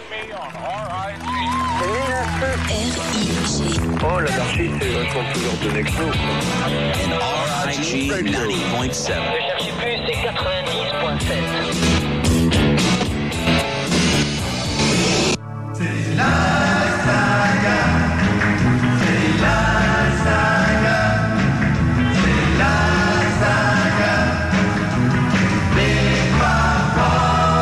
R-I-G. Oh, l'anarchie, c'est vachement plus l'ordre de Nexo. RIG 90.7. Ne cherchez plus, c'est 90.7. C'est la saga. C'est la saga. C'est la saga. Des papas.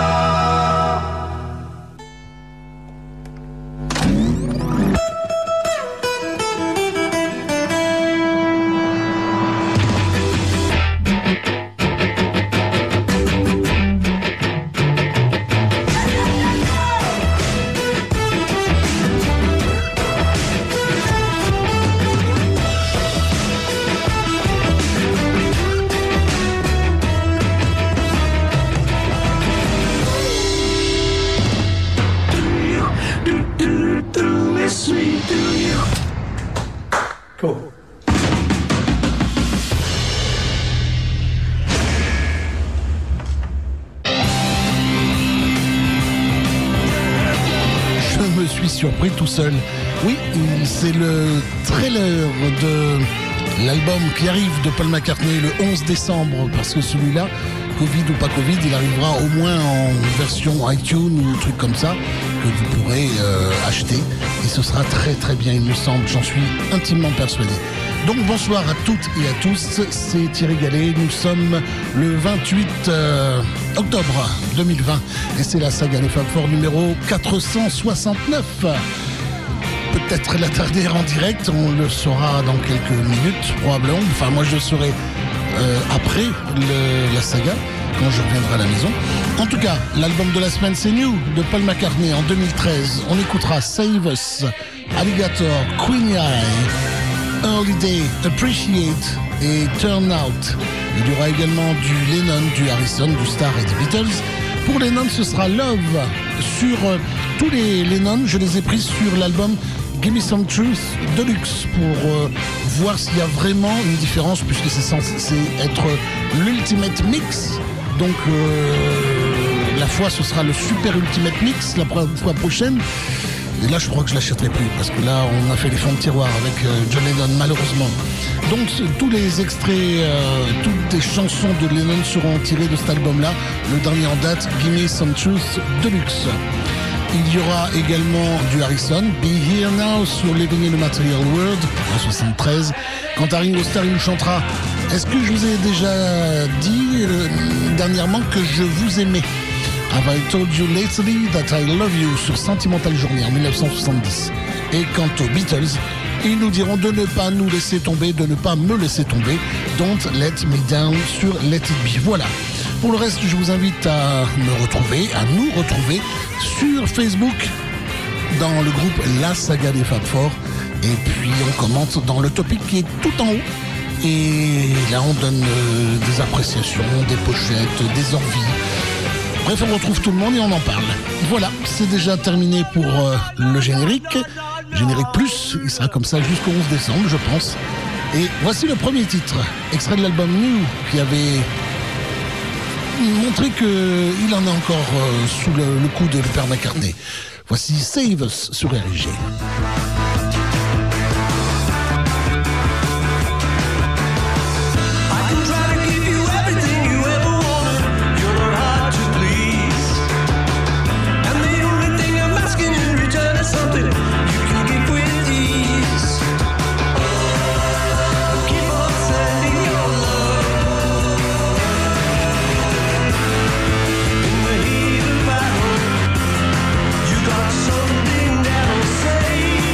Cool. Je me suis surpris tout seul. Oui, c'est le trailer de l'album qui arrive de Paul McCartney le 11 décembre, parce que celui-là, Covid ou pas Covid, il arrivera au moins en version iTunes ou truc comme ça, que vous pourrez acheter. Et ce sera très très bien, il me semble, j'en suis intimement persuadé. Donc bonsoir à toutes et à tous, c'est Thierry Gallet, nous sommes le 28 octobre 2020 et c'est la saga des Fab Four numéro 469. Peut-être la dernière en direct, on le saura dans quelques minutes probablement, enfin moi je le saurai après la saga, quand je reviendrai à la maison. En tout cas, l'album de la semaine c'est New de Paul McCartney en 2013. On écoutera Save Us, Alligator, Queenie Eye, Early Day, Appreciate et Turn Out. Il y aura également du Lennon, du Harrison, du Starr et des Beatles. Pour Lennon, ce sera Love. Sur tous les Lennon, je les ai pris sur l'album Give Me Some Truth Deluxe pour voir s'il y a vraiment une différence, puisque c'est censé être l'Ultimate Mix. Donc la fois ce sera le Super Ultimate Mix la fois prochaine. Et là je crois que je l'achèterai plus, parce que là on a fait les fonds de tiroir avec John Lennon malheureusement. Donc tous les extraits, toutes les chansons de Lennon seront tirées de cet album là. Le dernier en date, Give Me Some Truth Deluxe. Il y aura également du Harrison, Be Here Now sur Living in a Material World en 73. Quant à Ringo Starr, il nous chantera Est-ce que je vous ai déjà dit dernièrement que je vous aimais? Have I told you lately that I love you sur Sentimental Journey en 1970. Et quant aux Beatles, ils nous diront de ne pas nous laisser tomber, de ne pas me laisser tomber. Don't Let Me Down sur Let It Be. Voilà. Pour le reste, je vous invite à nous retrouver sur Facebook dans le groupe La Saga des Fab Four. Et puis on commente dans le topic qui est tout en haut. Et là on donne des appréciations, des pochettes, des envies. Bref, on retrouve tout le monde et on en parle. Voilà, c'est déjà terminé pour le générique. Générique plus, il sera comme ça jusqu'au 11 décembre, je pense. Et voici le premier titre, extrait de l'album New, qui avait montré qu'il en a encore sous le coup de Paul McCartney. Voici Save Us sur RIG. Something that'll save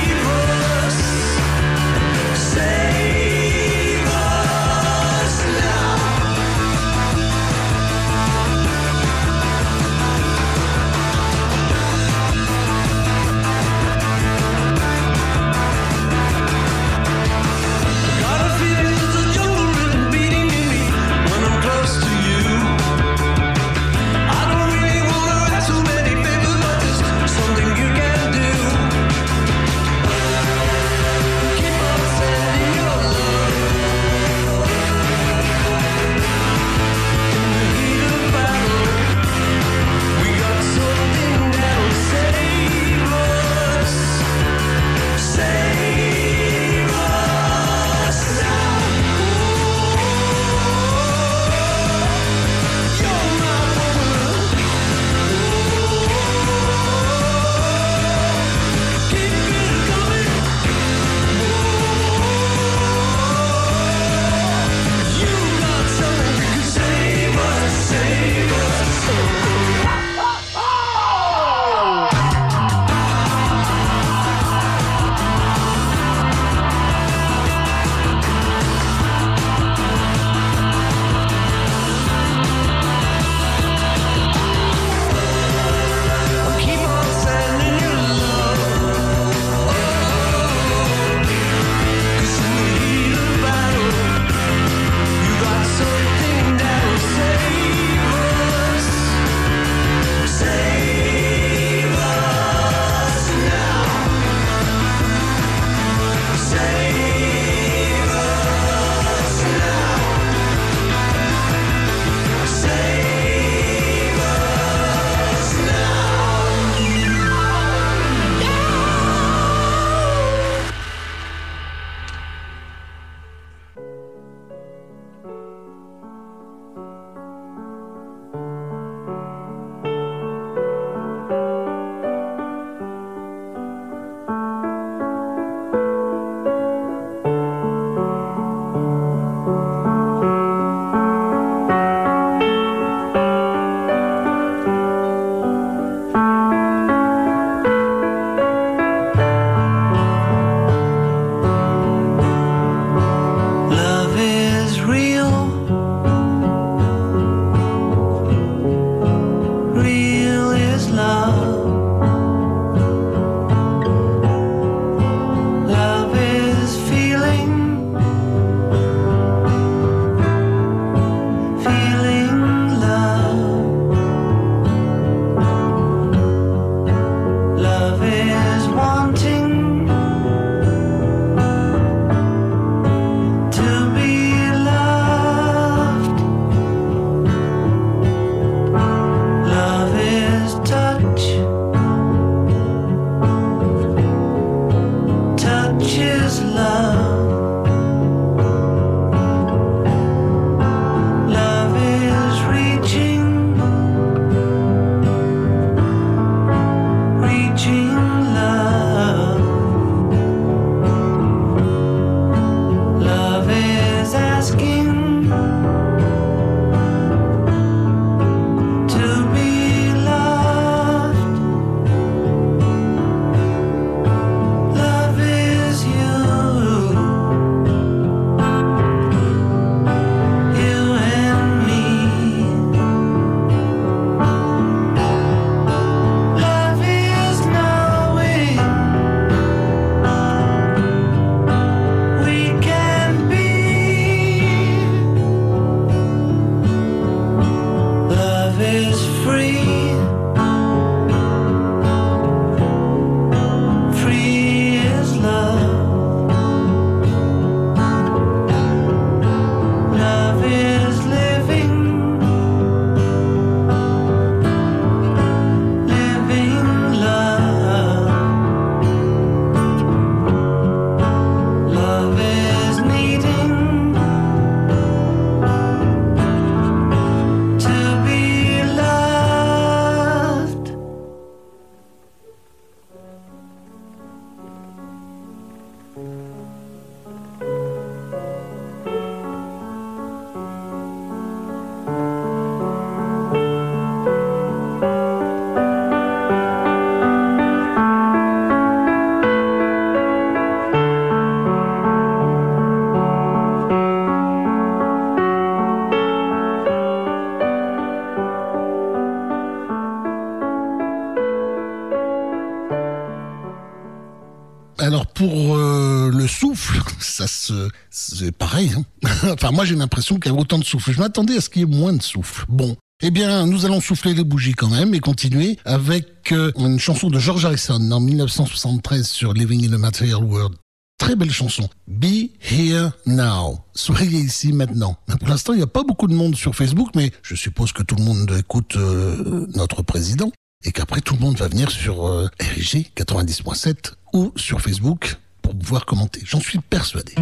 Alors pour le souffle, c'est pareil. Hein. Enfin moi j'ai l'impression qu'il y a autant de souffle. Je m'attendais à ce qu'il y ait moins de souffle. Bon, eh bien nous allons souffler les bougies quand même et continuer avec une chanson de George Harrison en 1973 sur Living in a Material World. Très belle chanson. Be here now. Soyez ici maintenant. Pour l'instant, il n'y a pas beaucoup de monde sur Facebook, mais je suppose que tout le monde écoute notre président et qu'après tout le monde va venir sur RIG 90.7 ou sur Facebook pour pouvoir commenter. J'en suis persuadé.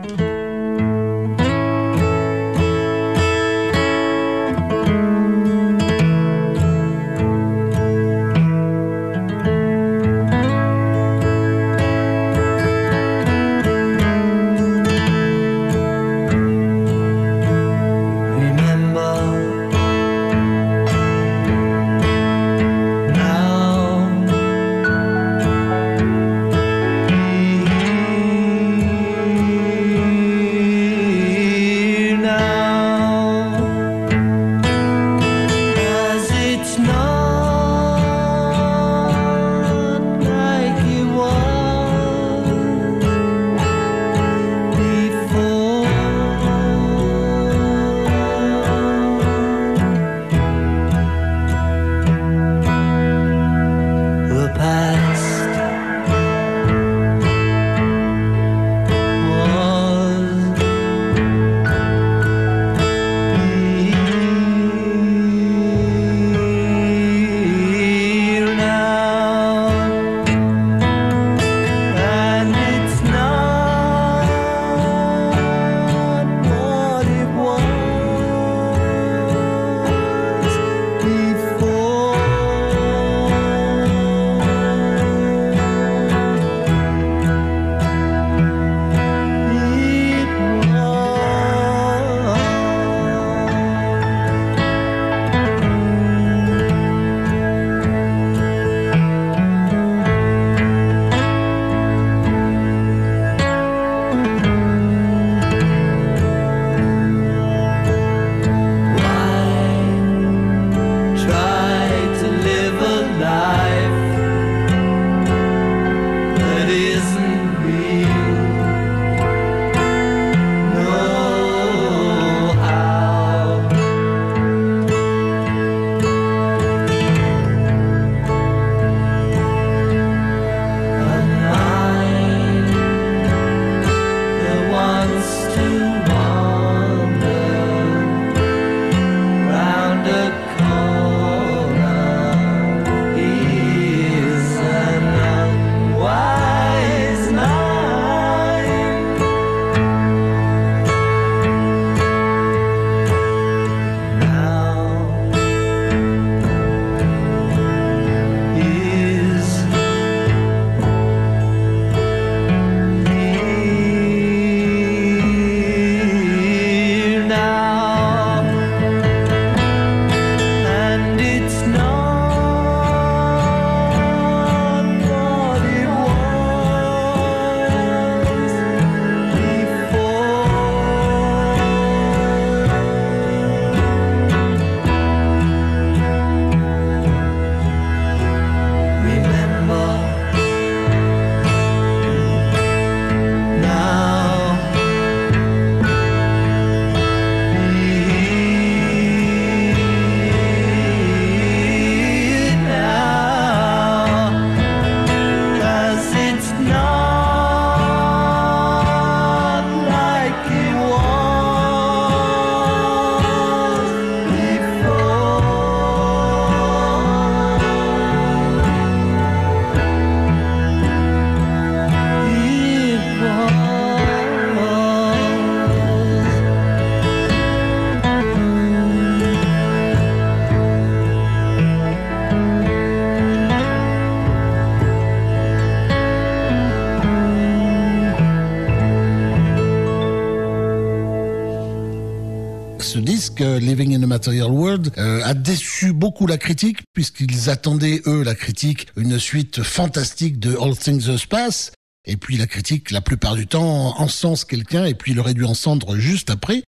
Ce disque, Living in a Material World, a déçu beaucoup la critique, puisqu'ils attendaient, eux, la critique, une suite fantastique de All Things the Space. Et puis la critique, la plupart du temps, encense quelqu'un et puis il aurait dû en cendre juste après.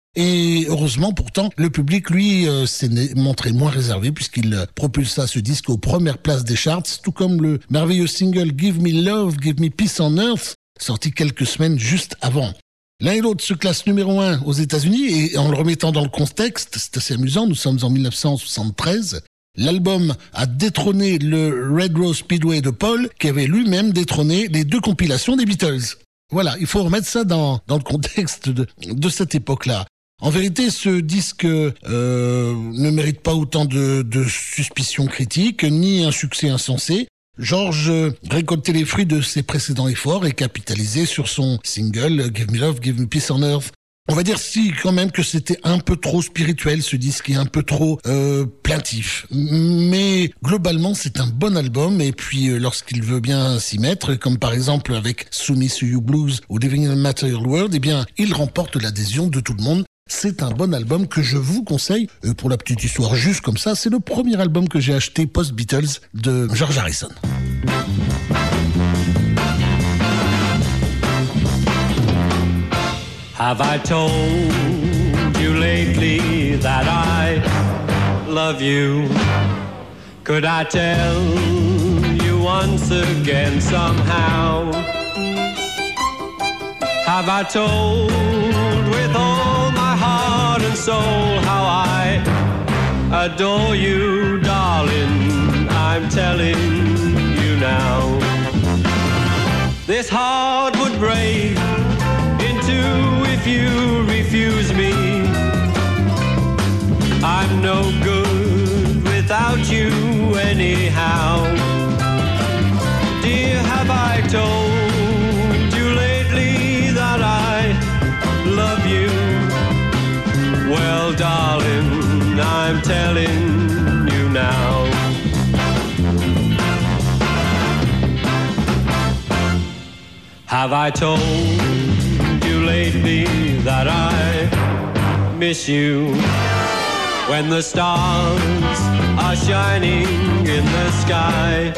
Et heureusement, pourtant, le public, lui, s'est montré moins réservé puisqu'il propulsa ce disque aux premières places des charts, tout comme le merveilleux single Give Me Love, Give Me Peace on Earth, sorti quelques semaines juste avant. L'un et l'autre se classent numéro 1 aux États-Unis et en le remettant dans le contexte, c'est assez amusant, nous sommes en 1973. L'album a détrôné le Red Rose Speedway de Paul, qui avait lui-même détrôné les 2 compilations des Beatles. Voilà, il faut remettre ça dans le contexte de cette époque-là. En vérité, ce disque ne mérite pas autant de suspicions critiques, ni un succès insensé. George récoltait les fruits de ses précédents efforts et capitalisait sur son single Give Me Love, Give Me Peace on Earth. On va dire quand même que c'était un peu trop spirituel, ce disque est un peu trop plaintif. Mais globalement, c'est un bon album et puis lorsqu'il veut bien s'y mettre, comme par exemple avec Soumis to You Blues ou Living in a Material World, eh bien, il remporte l'adhésion de tout le monde. C'est un bon album que je vous conseille. Pour la petite histoire, juste comme ça, c'est le premier album que j'ai acheté post-Beatles de George Harrison. Have I told you lately that I love you? Could I tell you once again somehow? Have I told with all my heart and soul how I adore you, darling? I'm telling you now. This heart would break in two if you refuse me. I'm no good without you anyhow. Dear, have I told you lately that I love you? Well, darling, I'm telling you now. Have I told you lately that I miss you? When the stars are shining in the sky,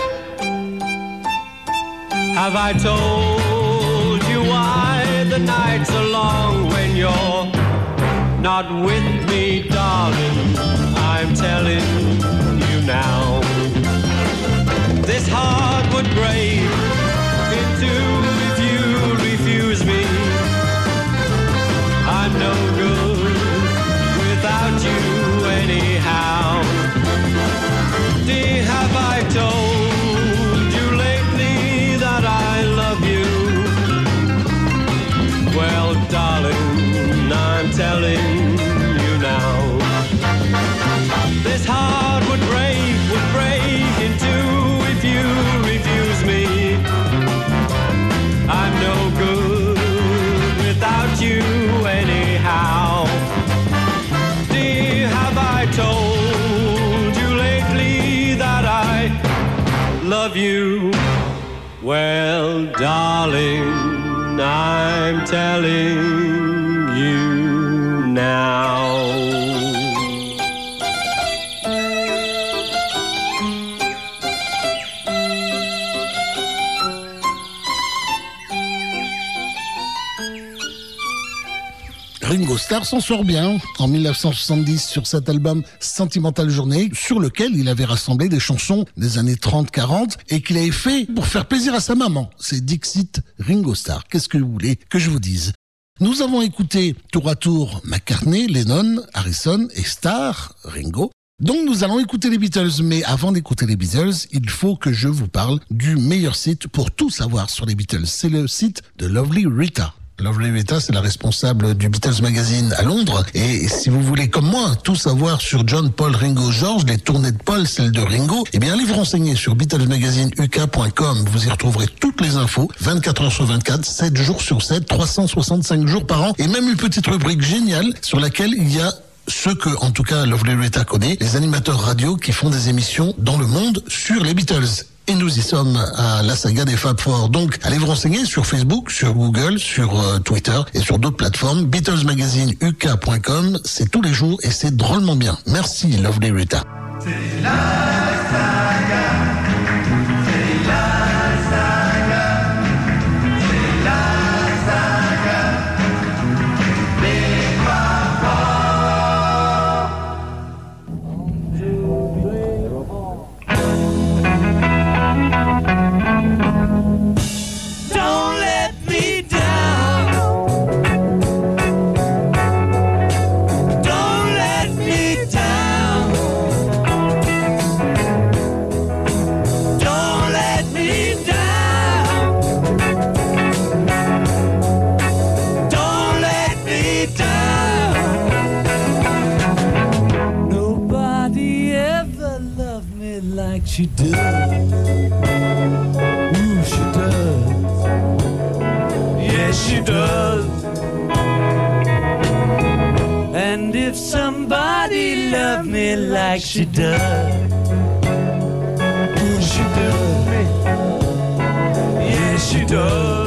have I told you why the nights are long when you're not with me, darling? I'm telling you now. This heart would break in two if you refuse me. I'm no good without you anyhow. Dear, have I told you lately that I love you? Well, darling, I'm telling you now. This heart would break in two if you refuse me. I'm no good without you anyhow. Dear, have I told you lately that I love you? Well, darling, I'm telling you now. Ringo Starr s'en sort bien en 1970 sur cet album Sentimental Journey, sur lequel il avait rassemblé des chansons des années 30-40 et qu'il avait fait pour faire plaisir à sa maman. C'est Dixit Ringo Starr. Qu'est-ce que vous voulez que je vous dise? Nous avons écouté tour à tour McCartney, Lennon, Harrison et Starr, Ringo. Donc nous allons écouter les Beatles, mais avant d'écouter les Beatles, il faut que je vous parle du meilleur site pour tout savoir sur les Beatles. C'est le site de Lovely Rita. Lovely Rita, c'est la responsable du Beatles Magazine à Londres. Et si vous voulez, comme moi, tout savoir sur John, Paul, Ringo, George, les tournées de Paul, celles de Ringo, eh bien, allez vous renseigner sur BeatlesMagazineUK.com. Vous y retrouverez toutes les infos, 24 heures sur 24, 7 jours sur 7, 365 jours par an, et même une petite rubrique géniale sur laquelle il y a ceux que, en tout cas, Lovely Rita connaît, les animateurs radio qui font des émissions dans le monde sur les Beatles. Et nous y sommes à la saga des Fab Four. Donc, allez vous renseigner sur Facebook, sur Google, sur Twitter et sur d'autres plateformes. BeatlesMagazineUK.com, c'est tous les jours et c'est drôlement bien. Merci, Lovely Rita. C'est la saga. C'est la saga. C'est la saga. Les Fab Four. she does. Ooh, she does. Yes, she does. And if somebody loved me like she does, ooh, she does. Yes, she does.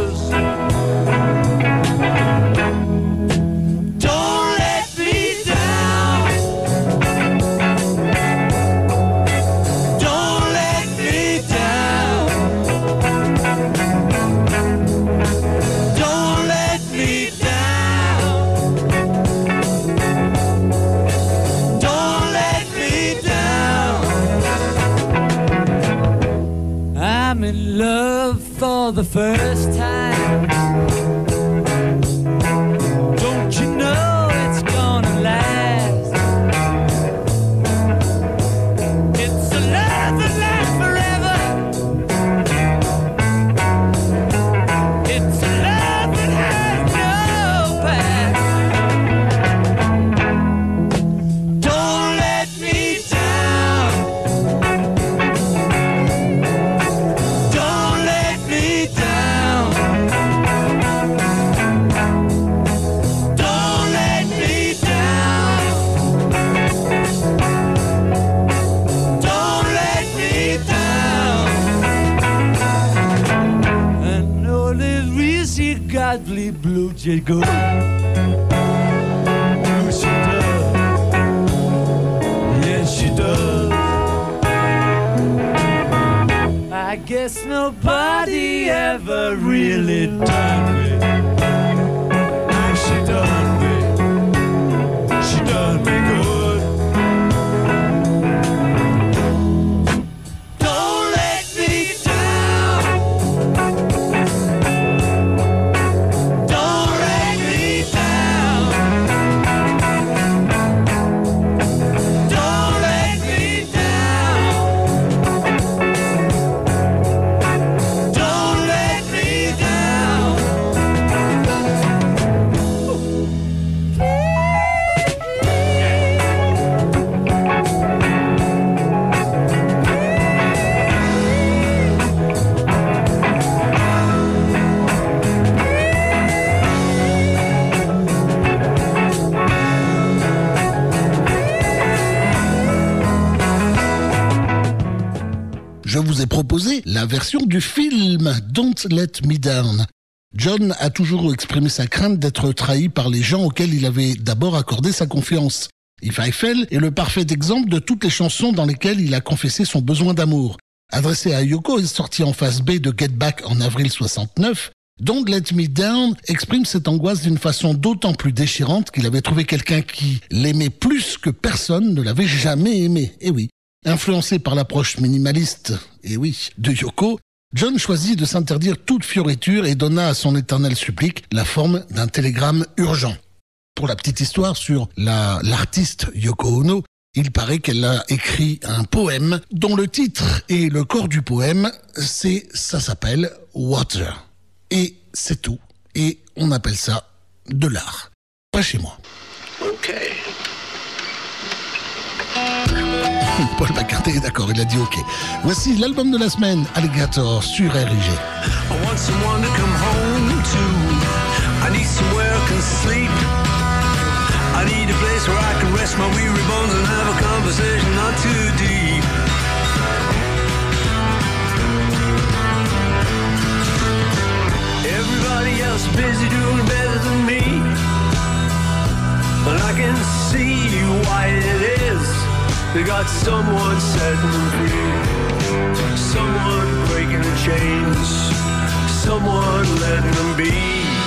Love for the first time. Don't you know it's gonna last? It's a love that lasts forever. It's a love that has no past. Don't let me down. Godly blue jay go. Oh, she does. Yes, she does. I guess nobody ever really done me like she done me. She done me good. Je vous ai proposé la version du film Don't Let Me Down. John a toujours exprimé sa crainte d'être trahi par les gens auxquels il avait d'abord accordé sa confiance. If I Fell est le parfait exemple de toutes les chansons dans lesquelles il a confessé son besoin d'amour. Adressé à Yoko et sorti en face B de Get Back en avril 69, Don't Let Me Down exprime cette angoisse d'une façon d'autant plus déchirante qu'il avait trouvé quelqu'un qui l'aimait plus que personne ne l'avait jamais aimé. Et oui. Influencé par l'approche minimaliste, de Yoko, John choisit de s'interdire toute fioriture et donna à son éternel supplique la forme d'un télégramme urgent. Pour la petite histoire sur l'artiste Yoko Ono, il paraît qu'elle a écrit un poème dont le titre et le corps du poème, ça s'appelle Water. Et c'est tout. Et on appelle ça de l'art. Pas chez moi. Ok. Paul McCartney est d'accord, il a dit ok. Voici l'album de la semaine, Alligator, sur RIG. I want someone to come home to. I need somewhere I can sleep. I need a place where I can rest my weary bones and have a conversation not too deep. Everybody else is busy doing better than me, but I can see why it is. They got someone setting them free, someone breaking the chains, someone letting them be.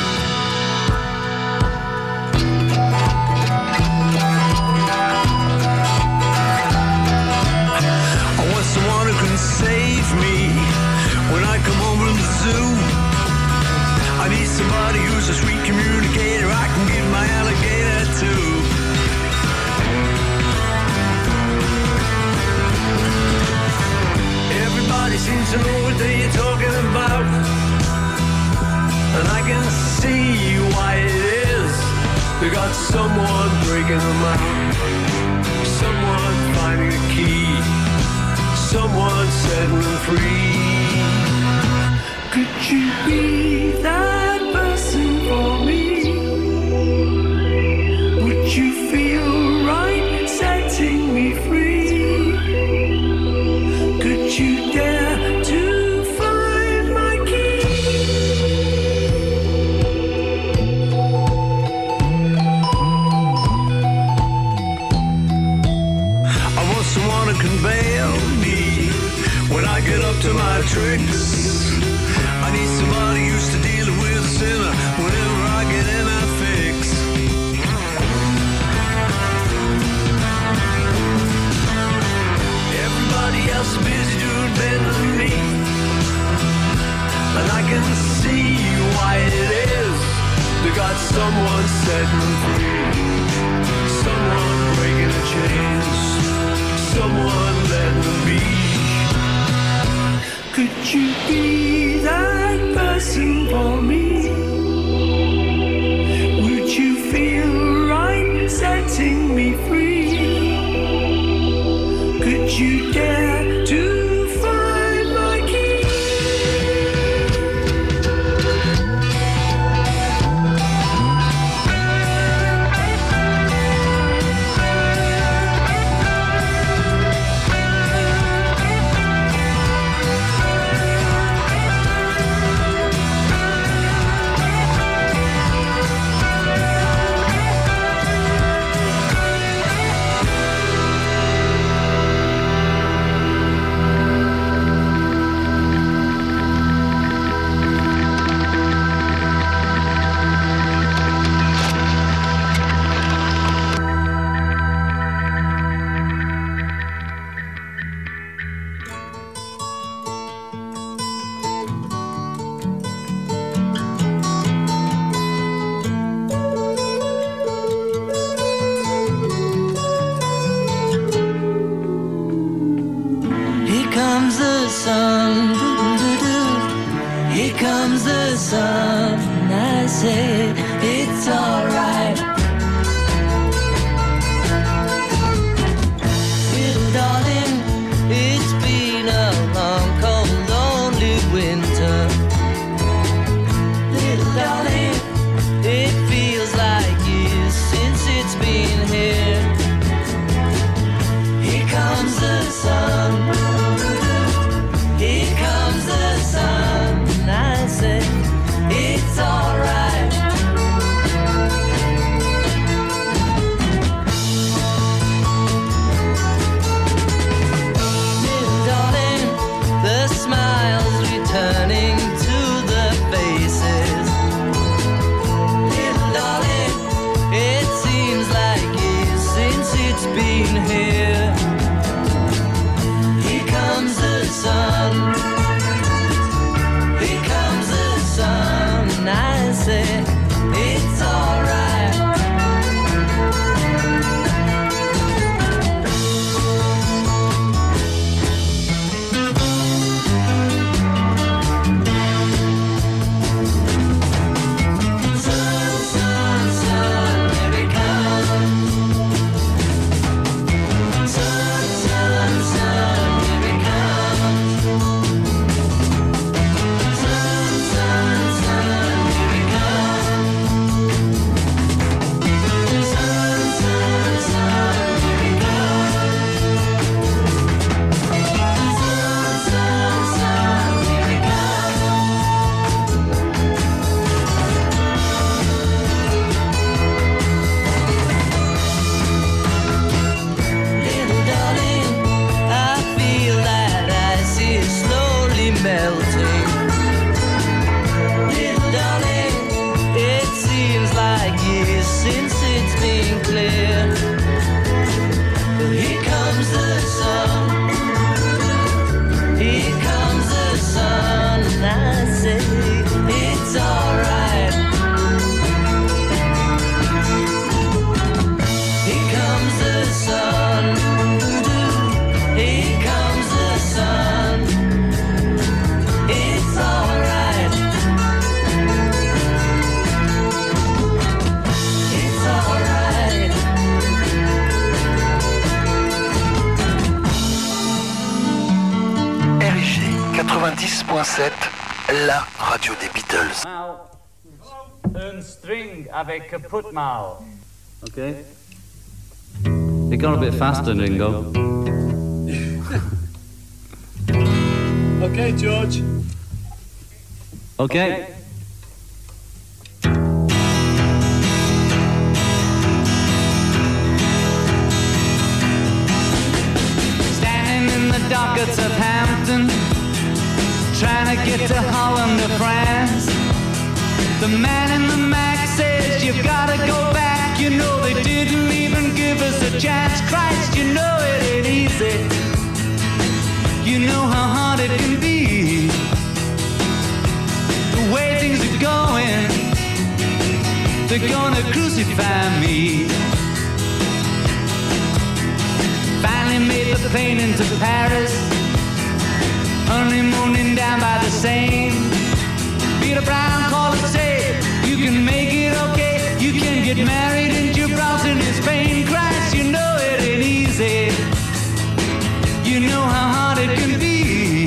I want someone who can save me when I come home from the zoo. I need somebody who's a sweet communicator I can give my alligator to. Everybody seems to know what they're talking about, and I can see why it is. They got someone breaking them out, someone finding a key, someone setting free. Could you be that person for me? Would you feel right setting me free? Could you dare to find my key? I want someone to convey me when I get up to my tricks. I need somebody used to dealing with a sinner whenever I get in that fix. Everybody else is busy doing better than me, and I can see why it is. They got someone setting free, someone breaking the chains, someone letting them be. Could you be that person for me? Would you feel right setting me free? Could you dare to find my key? Comes the sun, doo-doo-doo. Here comes the sun, and I say it's alright. Little darling, it's been a long, cold, lonely winter. Little darling, it feels like years since it's been here. Here comes the sun. Here comes the sun, and I say it's alright. 106.7, la radio des Beatles. Un string avec put-mal. Okay. It got a bit faster, Ringo. Okay, George. Okay. Standing in the dockets of Hampton, trying to get to Holland or France. The man in the Mac says you've gotta go back. You know they didn't even give us a chance. Christ, you know it ain't easy. You know how hard it can be. The way things are going, they're gonna crucify me. Finally made the plane into Paris, honeymooning down by the Seine. Peter Brown called and said, you can make it okay. You can get married in Gibraltar in Spain. Christ, you know it ain't easy. You know how hard it can be.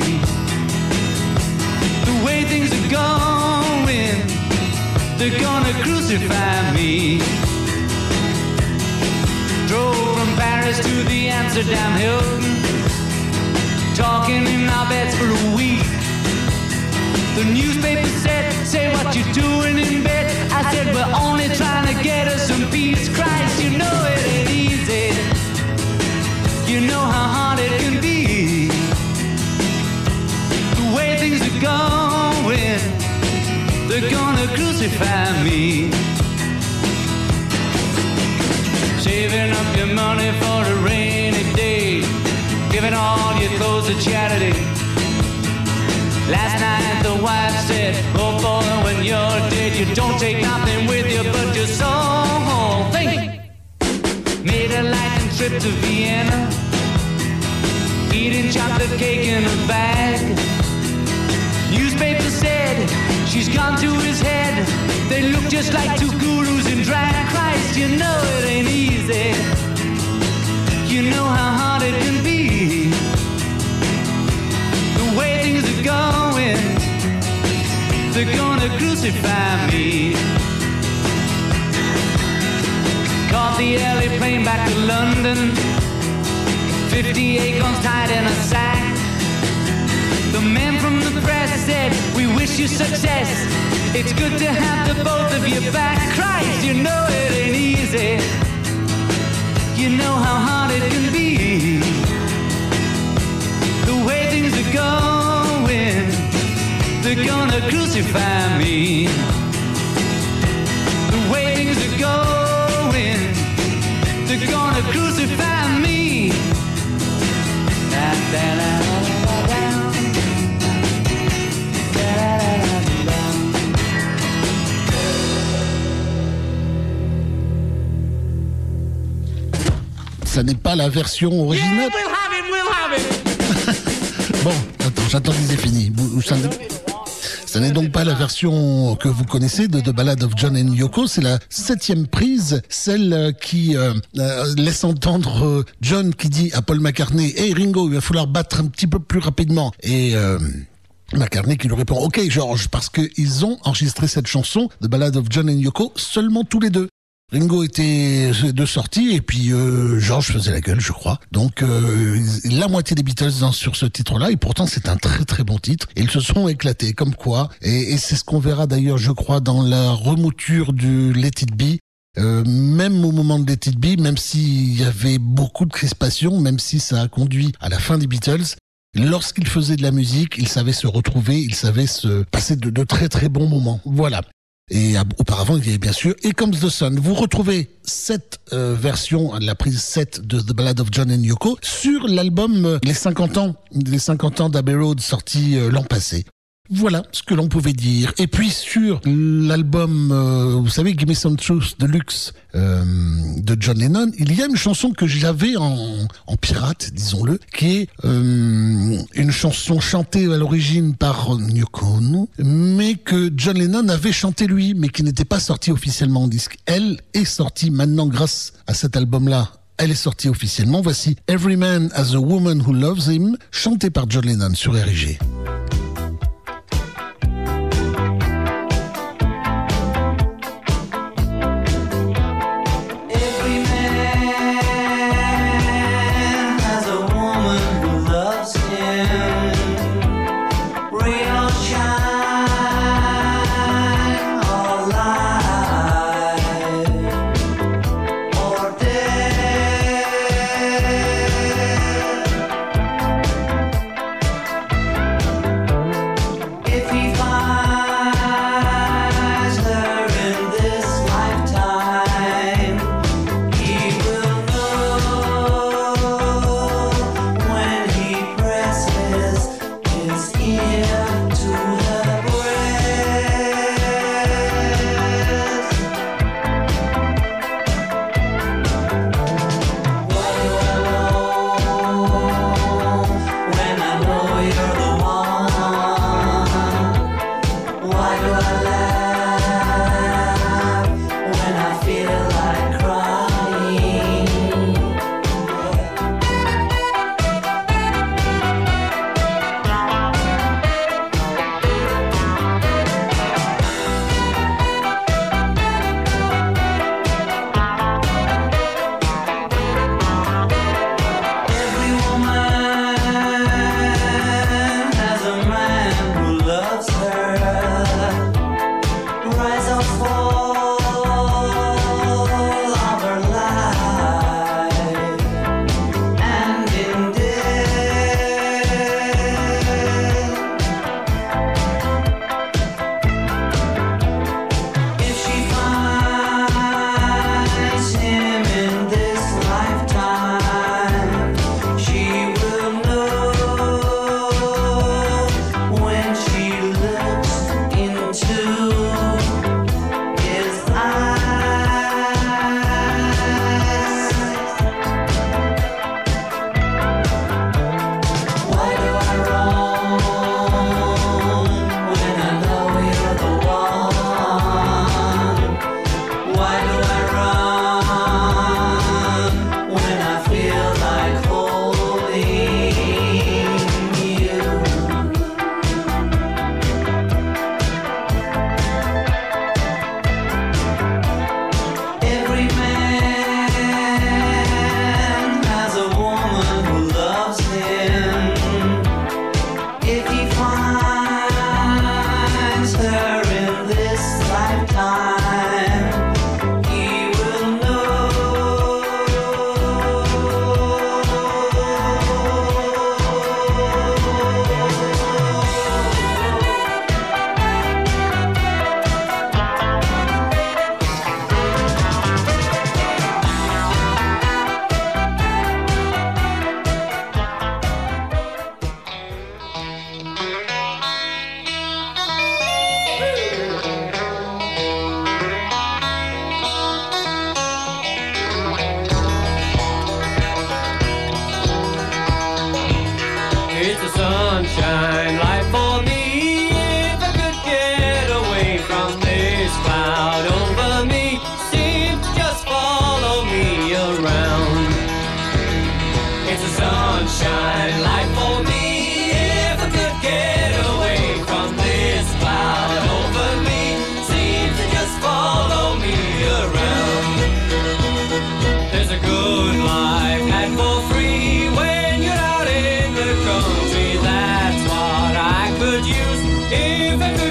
The way things are going, they're gonna crucify me. Drove from Paris to the Amsterdam Hilton, talking in our beds for a week. The newspaper said, say what you're doing in bed. I said, we're only trying to get us some peace. Christ, you know it ain't easy. You know how hard it can be. The way things are going, they're gonna crucify me. Saving up your money for a rainy day, giving all your clothes to charity. Last night the wife said, oh boy, when you're dead, you don't take nothing with you but your soul. Think! Made a lightning trip to Vienna, eating chocolate cake in a bag. Newspaper said, she's gone to his head. They look just like two gurus in drag. Christ, you know it ain't easy. You know how hard it can be. The way things are going, they're gonna crucify me. Caught the early plane back to London, 58 guns tied in a sack. The men from the press said, we wish you success. It's good to have the both of you back. Christ, you know it ain't easy. You know how hard it can be. The way things are going, they're gonna crucify me. The way things are going, they're gonna crucify me. Da, da, da, da, da. Ça n'est pas la version originale. Bon, attends, j'attends qu'ils aient fini. Ça n'est donc pas la version que vous connaissez de The Ballad of John and Yoko. C'est la 7e prise, celle qui laisse entendre John qui dit à Paul McCartney « Hey Ringo, il va falloir battre un petit peu plus rapidement ». Et McCartney qui lui répond « Ok George », parce qu'ils ont enregistré cette chanson, The Ballad of John and Yoko, seulement tous les deux. Ringo était de sortie et puis George faisait la gueule, je crois. Donc la moitié des Beatles sur ce titre-là, et pourtant c'est un très très bon titre. Et ils se sont éclatés, comme quoi. Et c'est ce qu'on verra d'ailleurs, je crois, dans la remouture du Let It Be. Même au moment de Let It Be, même s'il y avait beaucoup de crispation, même si ça a conduit à la fin des Beatles, lorsqu'ils faisaient de la musique, ils savaient se retrouver, ils savaient se passer de très très bons moments. Voilà. Et auparavant, il y avait bien sûr Here Comes the Sun. Vous retrouvez cette version, la prise 7 de The Ballad of John and Yoko sur l'album Les 50 ans d'Abbey Road sorti l'an passé. Voilà ce que l'on pouvait dire. Et puis sur l'album, vous savez, Give Me Some Truth Deluxe de John Lennon, il y a une chanson que j'avais en pirate, disons-le, qui est une chanson chantée à l'origine par Yoko Ono, mais que John Lennon avait chanté lui, mais qui n'était pas sortie officiellement en disque. Elle est sortie maintenant grâce à cet album-là. Elle est sortie officiellement. Voici Every Man Has a Woman Who Loves Him, chantée par John Lennon sur R.I.G.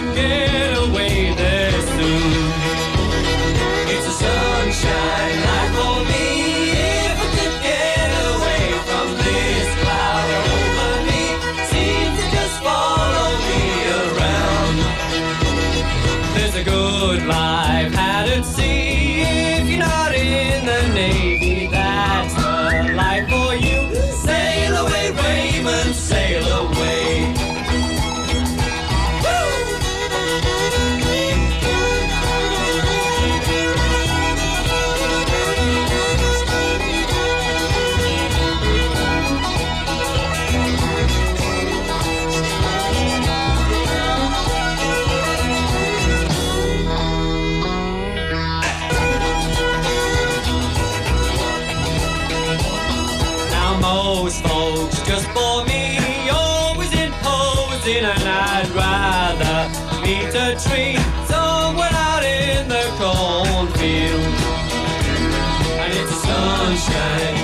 get away there soon. It's a sunshine night for me. If I could get away from this cloud over me, seems to just follow me around. There's a good life had at sea. If you're not in the Navy, that's the life for you. Sail away, Raymond, sail away. Most folks just for me, always imposing, and I'd rather meet a tree somewhere out in the cornfield. And it's a sunshine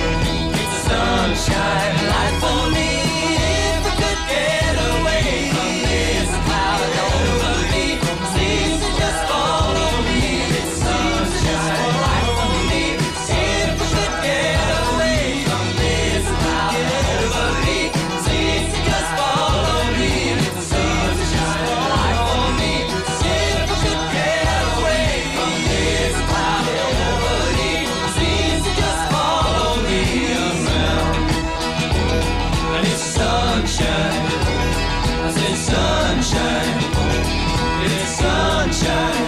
light for me. If I could get away from this cloud over me, seems to just follow me. It's a sunshine light for me. If I could get away from this cloud over me, seems to just follow me. It's a sunshine light for me. If I could get away from this cloud over me, seems to just follow me around. And it's sunshine, I said sunshine, it's sunshine.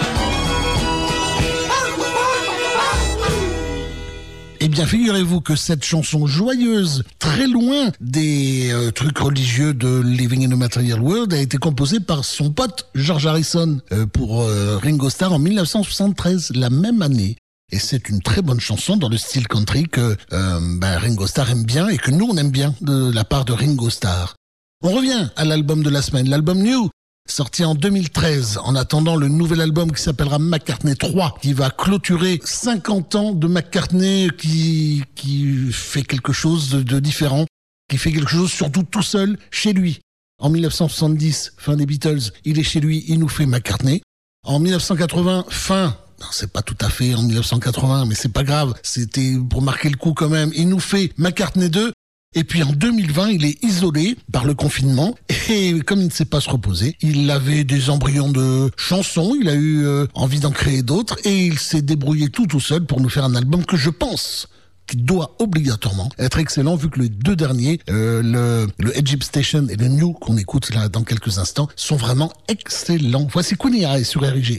Eh bien, figurez-vous que cette chanson joyeuse, très loin des trucs religieux de Living in a Material World, a été composée par son pote George Harrison pour Ringo Starr en 1973, la même année. Et c'est une très bonne chanson dans le style country que Ringo Starr aime bien et que nous on aime bien de la part de Ringo Starr. On revient à l'album de la semaine, l'album New, sorti en 2013, en attendant le nouvel album qui s'appellera McCartney 3, qui va clôturer 50 ans de McCartney qui fait quelque chose de différent, qui fait quelque chose surtout tout seul, chez lui. En 1970, fin des Beatles, il est chez lui, il nous fait McCartney. En 1980, non, c'est pas tout à fait en 1980, mais c'est pas grave, c'était pour marquer le coup quand même, il nous fait McCartney 2. Et puis en 2020, il est isolé par le confinement et comme il ne sait pas se reposer, il avait des embryons de chansons, il a eu envie d'en créer d'autres et il s'est débrouillé tout seul pour nous faire un album que je pense qui doit obligatoirement être excellent vu que les deux derniers, le Egypt Station et le New qu'on écoute là dans quelques instants, sont vraiment excellents. Voici Queenie Eye sur RIG.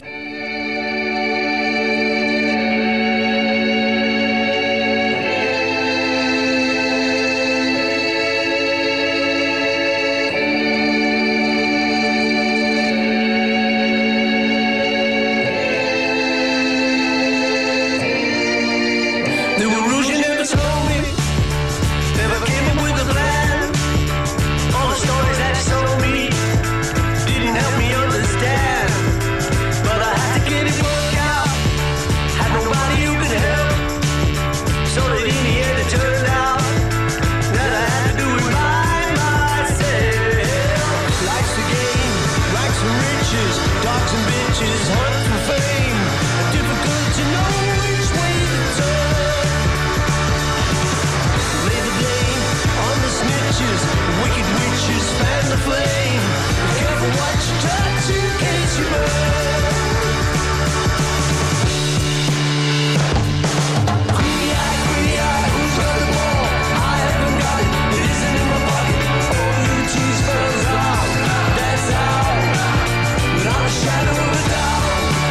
Shadow of a doubt.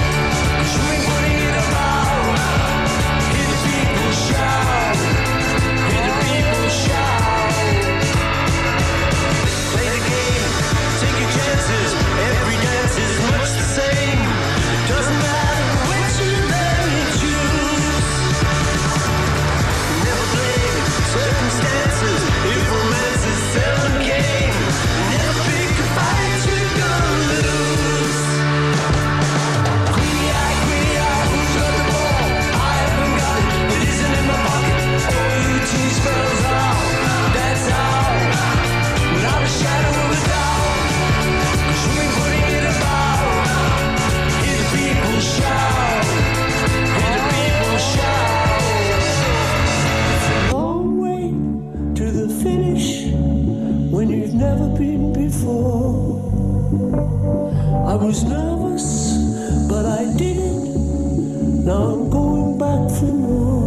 I was nervous, but I did it. Now I'm going back for more.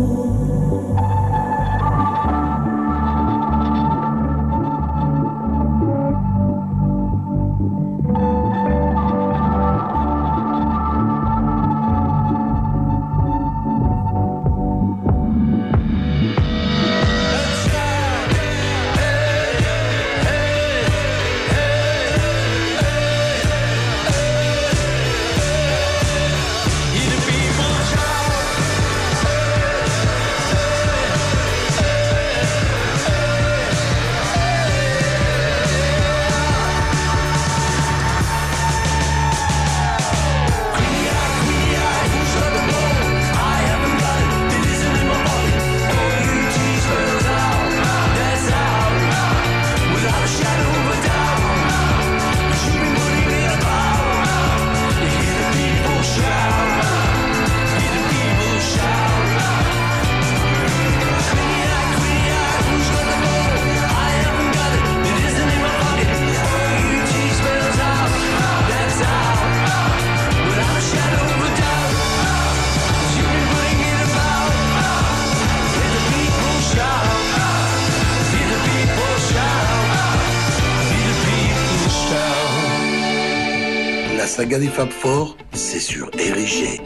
La saga des Fab Four, c'est sur Érigé.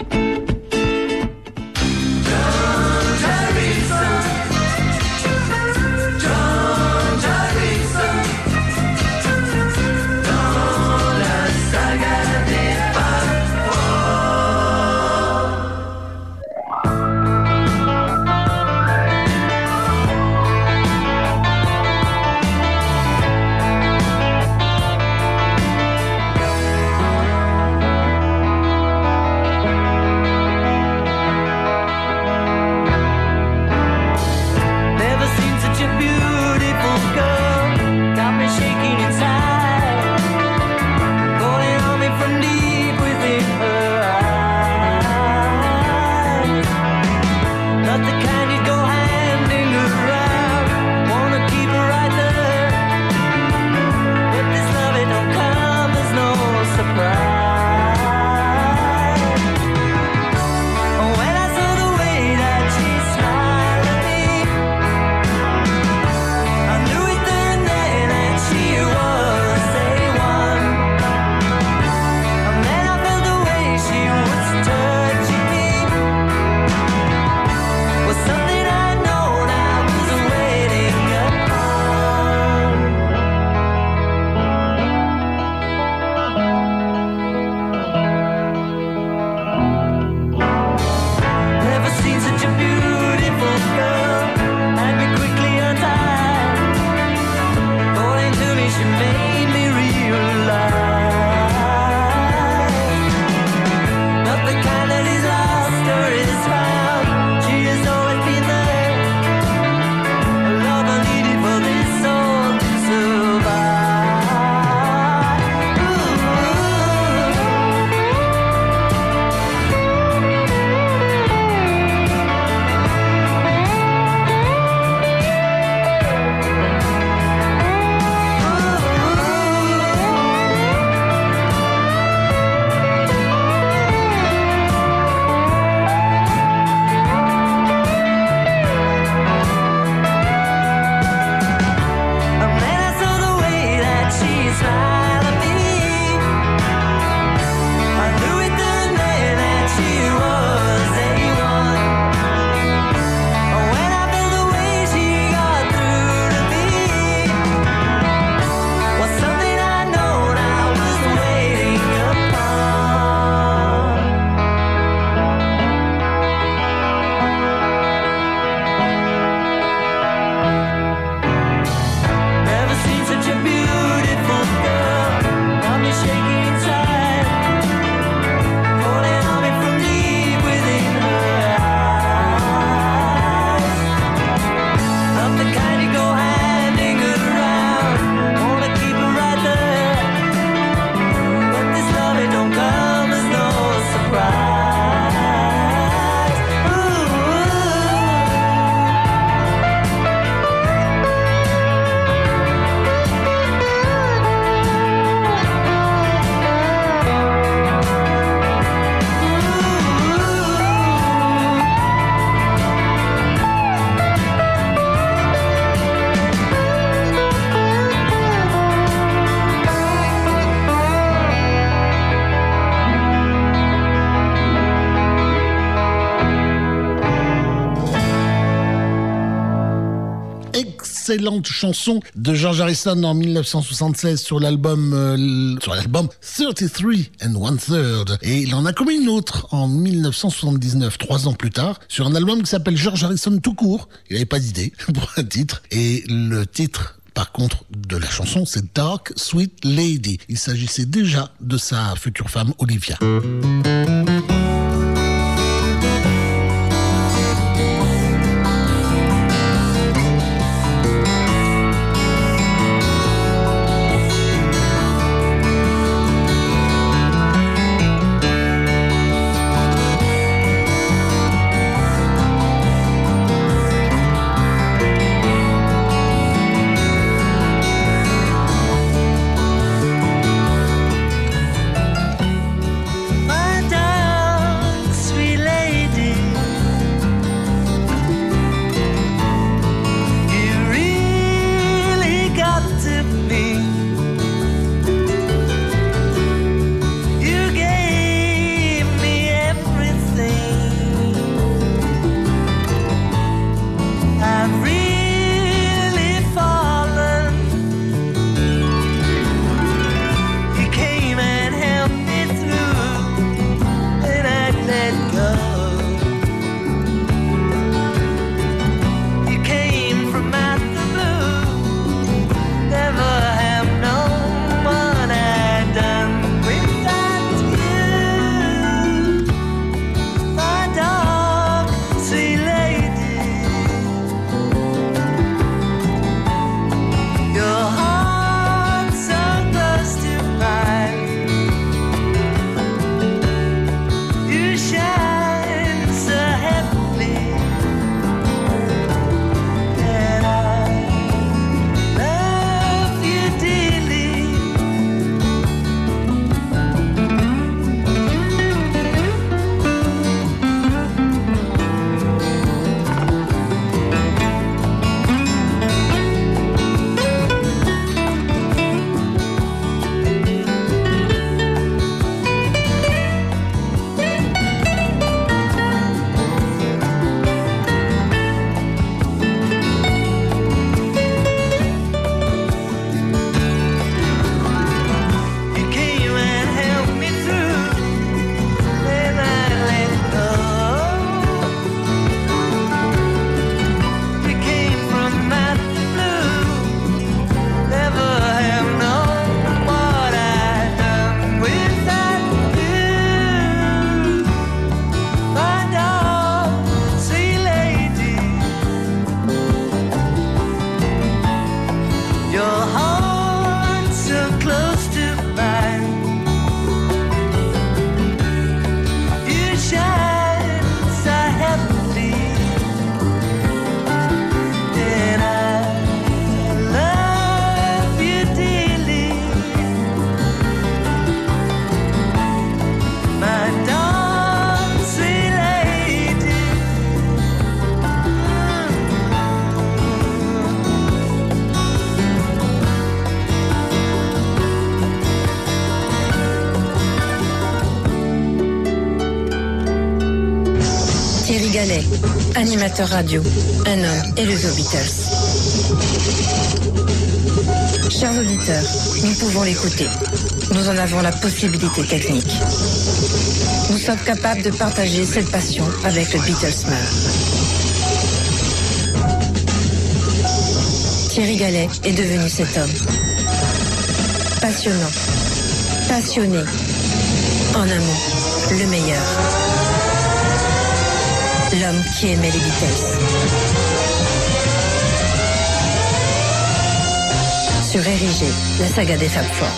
excellente chanson de George Harrison en 1976 sur l'album 33 and One Third. Et il en a commis une autre en 1979, 3 ans plus tard, sur un album qui s'appelle George Harrison tout court. Il n'avait pas d'idée pour un titre. Et le titre, par contre, de la chanson, c'est Dark Sweet Lady. Il s'agissait déjà de sa future femme, Olivia. Gallet, animateur radio, un homme et le The Beatles. Chers auditeurs, nous pouvons l'écouter. Nous en avons la possibilité technique. Nous sommes capables de partager cette passion avec le Beatlesman. Thierry Gallet est devenu cet homme. Passionnant, passionné, en un mot, le meilleur. L'homme qui aimait les Beatles. Sur Érigé, la saga des Fab Four.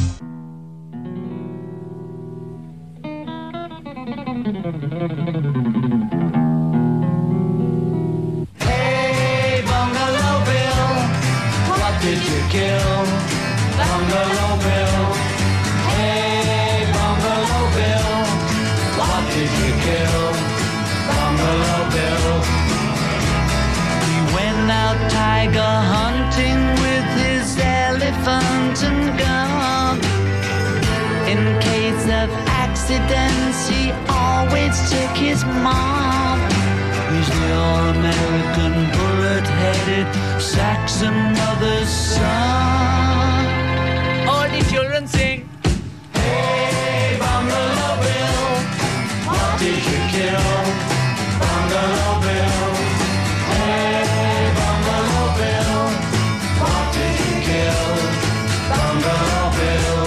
Hey, Bungalow Bill, what did you kill? Bungalow Bill. Hey, Bungalow Bill, what did you kill? Bungalow Bill. He went out tiger hunting with his elephant and gun. In case of accidents, he always took his mom. He's the all-American bullet-headed Saxon mother's son. All the children sing. Hey, Bungalow Bill, what did you kill? Bungalow Bill. Hey, Bungalow Bill, what did you kill? Bungalow Bill.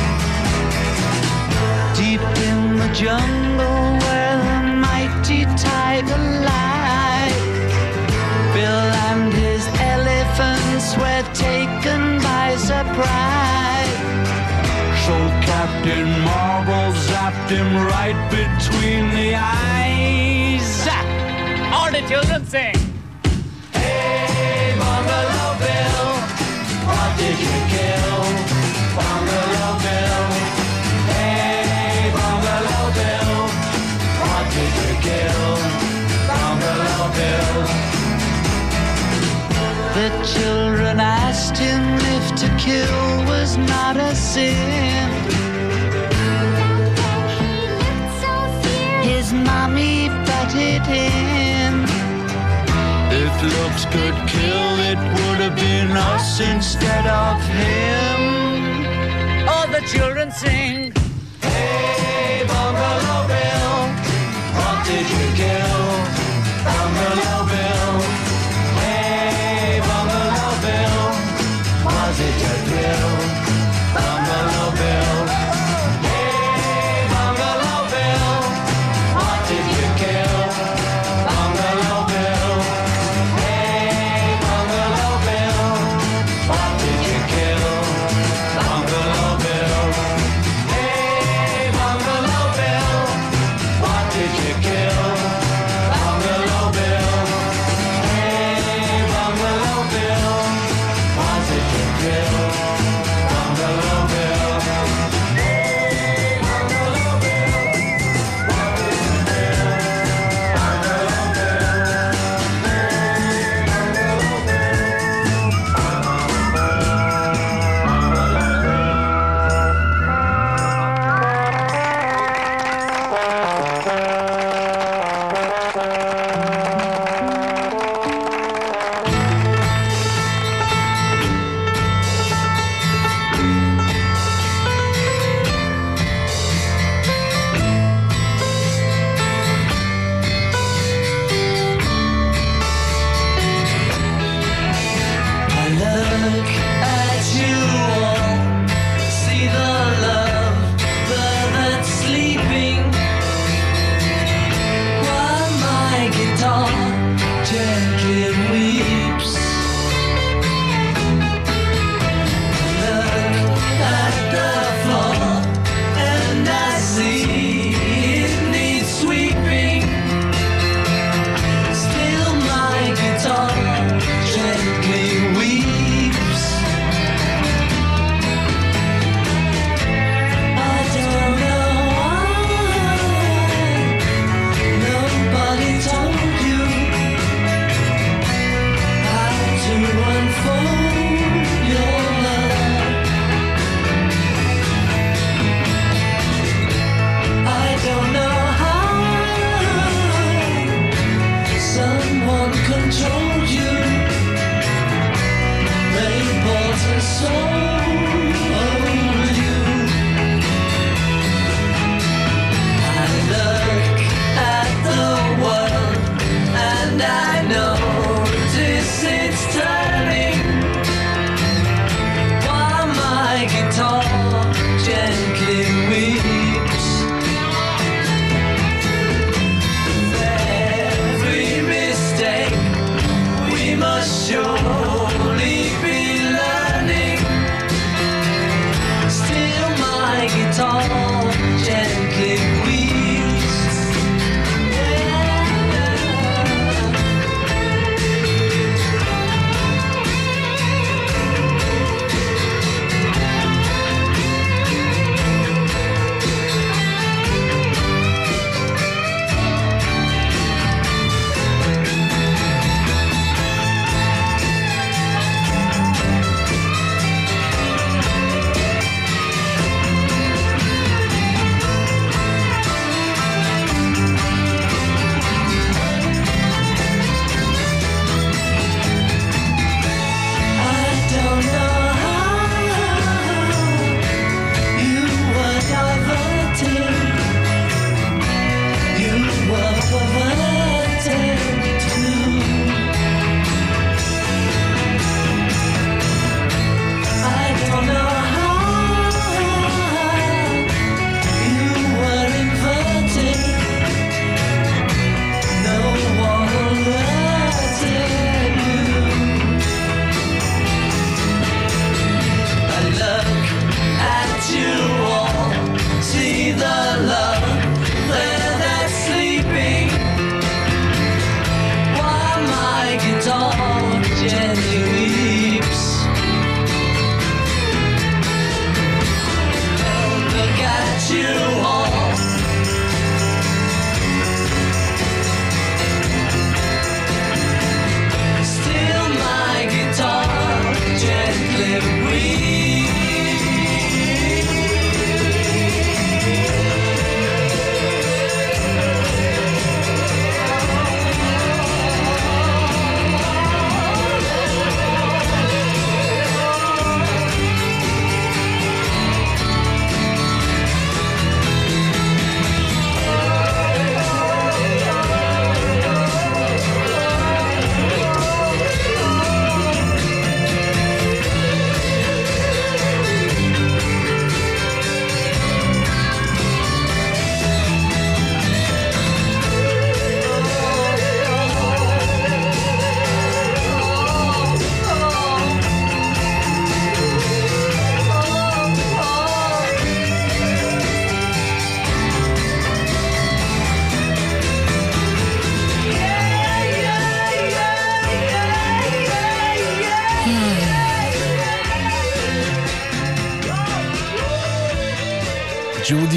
Deep in the jungle where the mighty tiger lies, Bill and his elephants were taken by surprise. So Captain Marvel zapped him right between the eyes. All the children sing. Hey, Bungalow Bill, what did you kill? Bungalow Bill. Hey, Bungalow Bill, what did you kill? Bungalow Bill. The children asked him if to kill was not a sin. His mommy butted in. If looks could kill, it would have been us instead of him. All the children sing. Hey, Bungalow Bill, what did you kill? Bungalow Bill. Hey, Bungalow Bill, was it a drill? Bungalow Bill. Hey, Bungalow Bill, what did you kill? Bungalow Bill. Hey, Bungalow Bill, what did you kill? Bungalow Bill. Hey,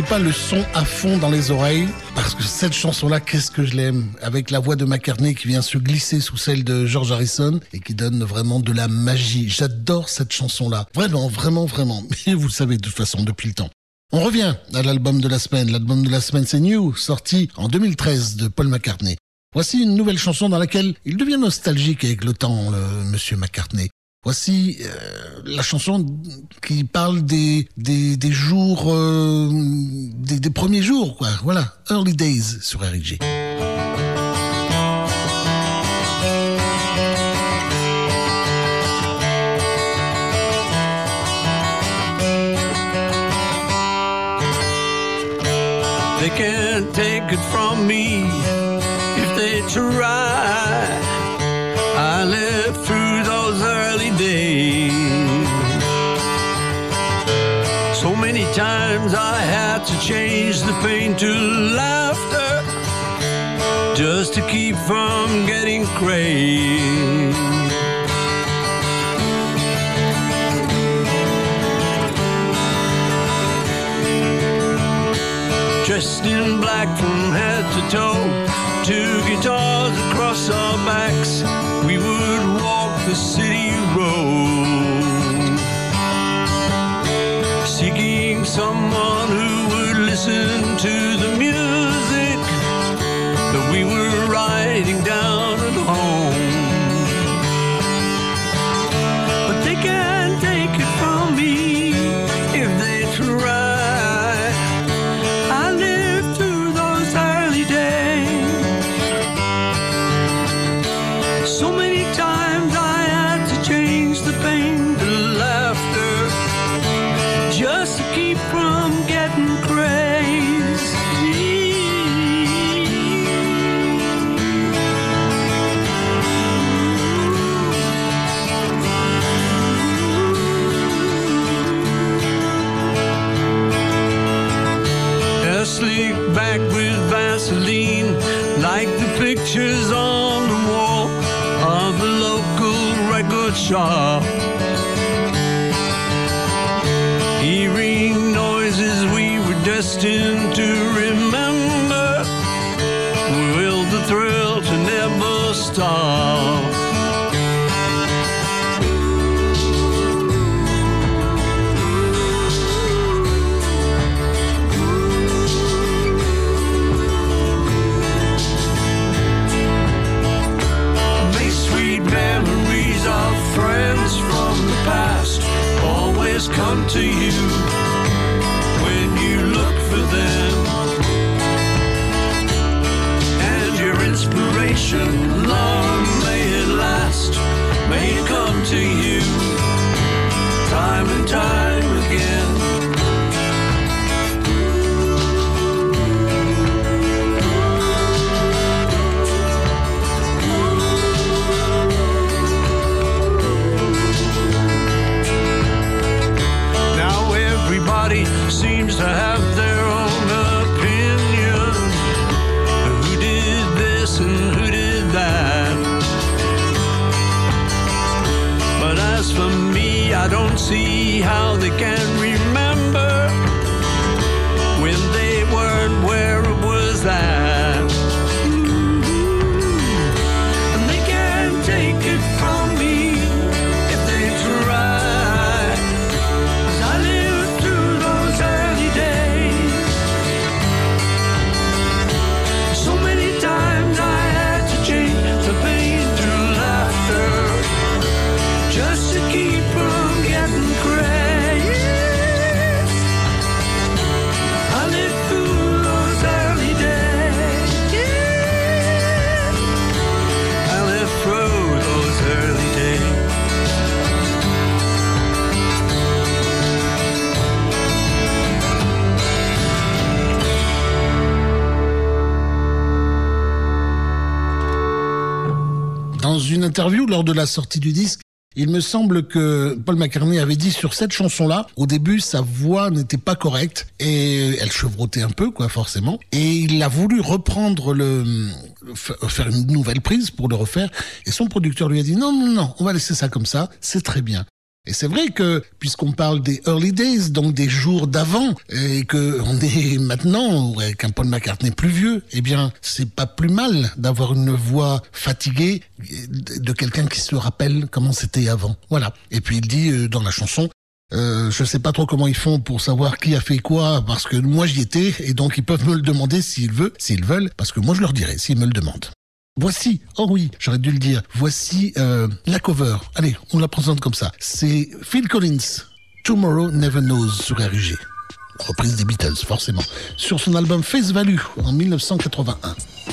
pas le son à fond dans les oreilles, parce que cette chanson-là, qu'est-ce que je l'aime, avec la voix de McCartney qui vient se glisser sous celle de George Harrison et qui donne vraiment de la magie. J'adore cette chanson-là. Vraiment, vraiment, vraiment. Mais vous le savez de toute façon depuis le temps. On revient à l'album de la semaine. L'album de la semaine, c'est New, sorti en 2013 de Paul McCartney. Voici une nouvelle chanson dans laquelle il devient nostalgique avec le temps, monsieur McCartney. Voici la chanson qui parle des jours, des premiers jours, quoi. Voilà, Early Days sur RG. They can't take it from me if they try. I lived through those early days. So many times I had to change the pain to laughter just to keep from getting crazed. Dressed in black from head to toe, two guitars across our backs, we would walk the city road, seeking someone who would listen to the music that we were writing down at home. But they can't take it from me if they try. So many times I had to change the pain to laughter just to keep from getting crazy. A sleek back with Vaseline, like the pictures on the wall of the local record shop. Hearing noises we were destined to remember, will the thrill to never stop. Memories of friends from the past always come to you when you look for them, and your inspiration, long may it last, may come to you time and time again. Everybody seems to have their own opinion. Who did this and who did that? But as for me, I don't see how they can remember when they weren't where it was at. And they can't take it from me if they try. Just to keep from getting crazy. I lived through those early days. I lived through those early days. Dans une interview lors de la sortie du disque, il me semble que Paul McCartney avait dit sur cette chanson-là, au début, sa voix n'était pas correcte et elle chevrotait un peu, quoi, forcément. Et il a voulu reprendre faire une nouvelle prise pour le refaire. Et son producteur lui a dit non, on va laisser ça comme ça, c'est très bien. Et c'est vrai que, puisqu'on parle des early days, donc des jours d'avant, et qu'on est maintenant avec un Paul McCartney plus vieux, eh bien, c'est pas plus mal d'avoir une voix fatiguée de quelqu'un qui se rappelle comment c'était avant. Voilà. Et puis il dit dans la chanson, je sais pas trop comment ils font pour savoir qui a fait quoi, parce que moi j'y étais, et donc ils peuvent me le demander s'ils veulent, parce que moi je leur dirai s'ils me le demandent. Voici, oh oui, j'aurais dû le dire, voici la cover. Allez, on la présente comme ça. C'est Phil Collins, Tomorrow Never Knows sur RG. Reprise des Beatles, forcément. Sur son album Face Value en 1981.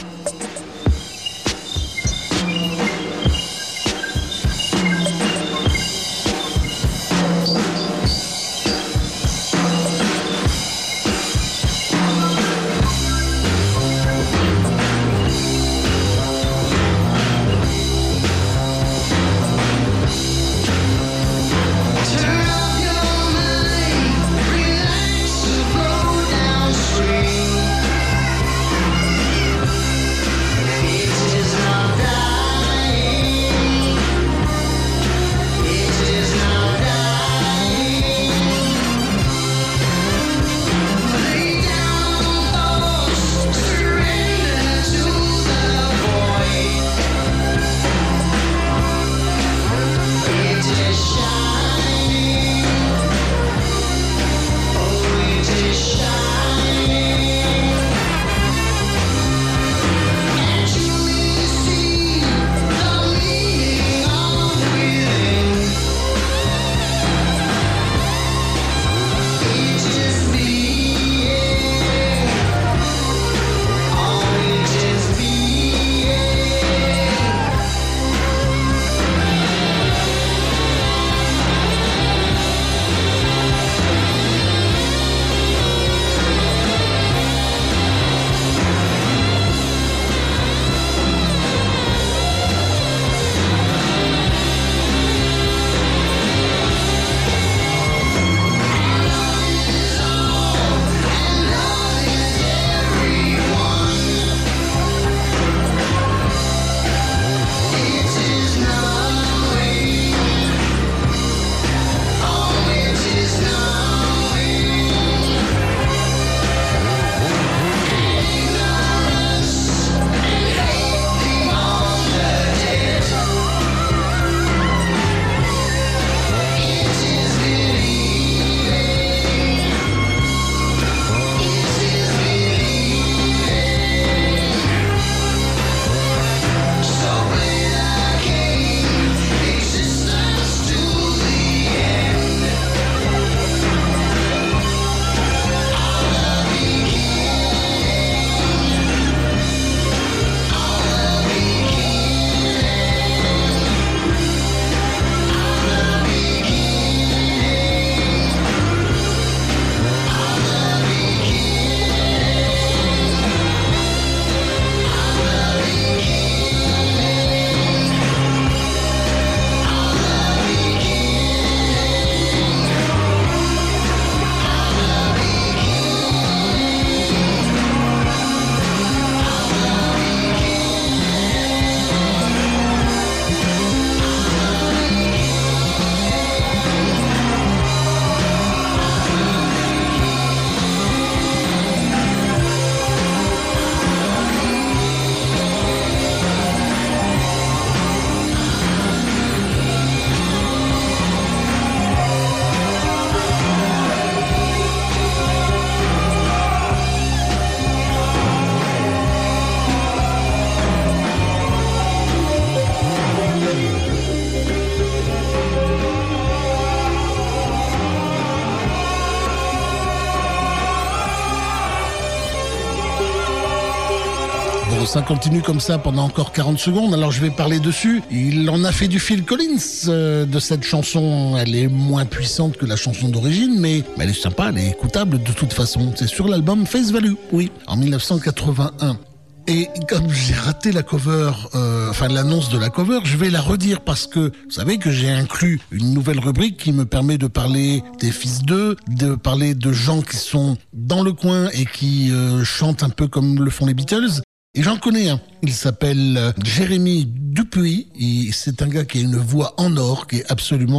Ça continue comme ça pendant encore 40 secondes, alors je vais parler dessus. Il en a fait du Phil Collins de cette chanson. Elle est moins puissante que la chanson d'origine, mais elle est sympa, elle est écoutable de toute façon. C'est sur l'album Face Value, oui, en 1981. Et comme j'ai raté la cover, l'annonce de la cover, je vais la redire parce que vous savez que j'ai inclus une nouvelle rubrique qui me permet de parler des fils d'eux, de parler de gens qui sont dans le coin et qui chantent un peu comme le font les Beatles. Et j'en connais un, il s'appelle Jérémy Dupuis, et c'est un gars qui a une voix en or, qui est absolument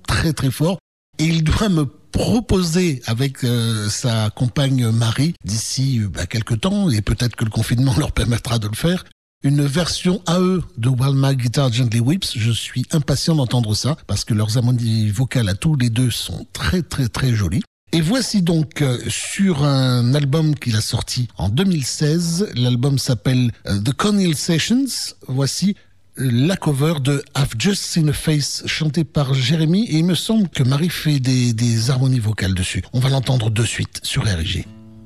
très très fort. Et il doit me proposer avec sa compagne Marie d'ici quelques temps, et peut-être que le confinement leur permettra de le faire, une version AE de While My Guitar Gently Weeps. Je suis impatient d'entendre ça parce que leurs harmonies vocales à tous les deux sont très très très jolies. Et voici donc sur un album qu'il a sorti en 2016, l'album s'appelle The Cornell Sessions, voici la cover de I've Just Seen a Face chantée par Jérémy, et il me semble que Marie fait des harmonies vocales dessus. On va l'entendre de suite sur RG.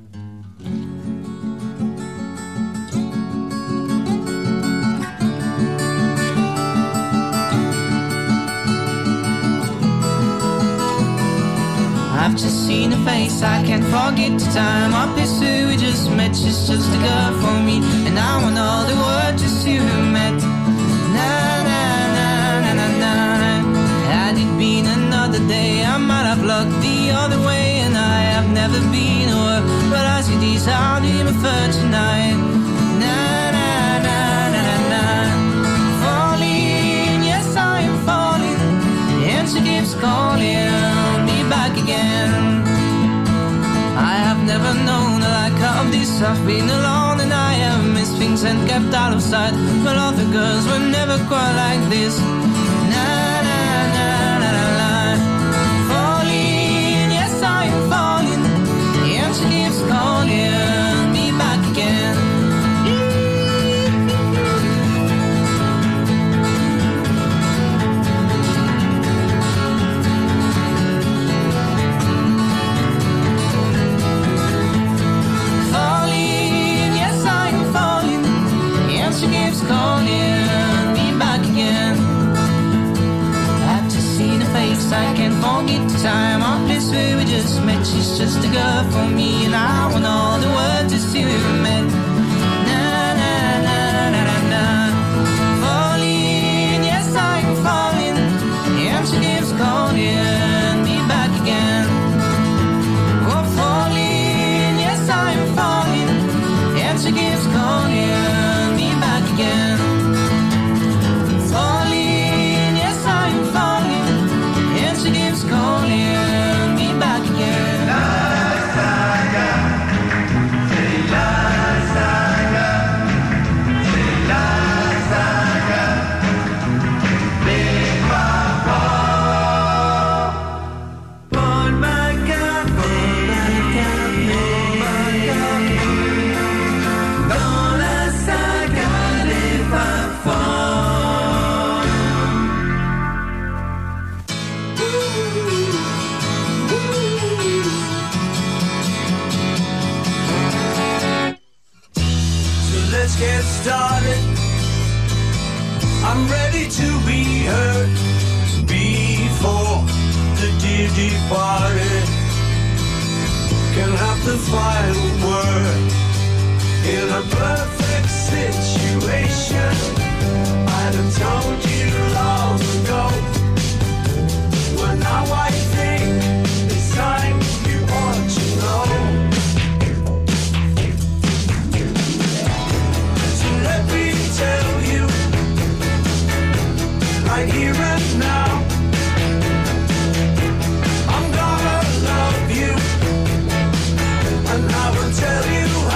I've just seen her face, I can't forget the time I pursue. We just met, she's just a girl for me, and I want all the world to see who met. Na na na na na na. Had it been another day, I might have looked the other way, and I have never been a word, but I see these out in my fur tonight. Na na na na na na. Falling, yes I am falling, and she keeps calling me back again. I have never known a like of this. I've been alone and I have missed things and kept out of sight, but other girls were never quite like this. Na na na na na na. Falling, yes I am falling, and she keeps calling me back again. She keeps calling me back again. I've just seen her face, I can't forget the time or place where we just met. She's just a girl for me, and I want all the world to see we met. Na na na na na na. Falling, yes I'm falling, and she keeps calling me back again. Oh, falling, yes I'm falling, and she keeps calling again. Falling, yes I'm falling, and she keeps calling me back again. La saga, c'est la saga, c'est la saga, les papas. Paul McCartney, dans la saga. Let's get started. I'm ready to be heard before the dear departed can have the final word. In a perfect situation, I'd have told you long ago. Well, now I think it's time you ought to know. Let me tell you, right here and now, I'm gonna love you, and I will tell you how.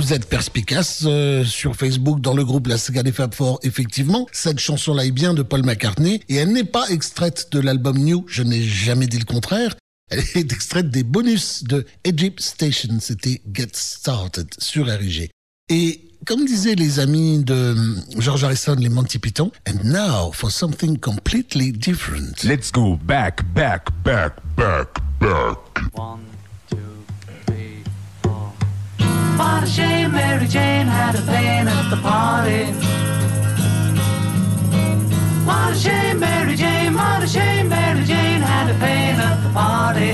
vous êtes perspicace sur Facebook dans le groupe La Saga des Fab Four. Effectivement, cette chanson-là est bien de Paul McCartney et elle n'est pas extraite de l'album New. Je n'ai jamais dit le contraire. Elle est extraite des bonus de Egypt Station. C'était Get Started sur RIG. Et comme disaient les amis de George Harrison, les Monty Python, and now for something completely different. Let's go back. 1, 2, 3, 4. What a shame Mary Jane had a pain at the party. What a shame Mary Jane, what a shame Mary Jane had a pain at the party.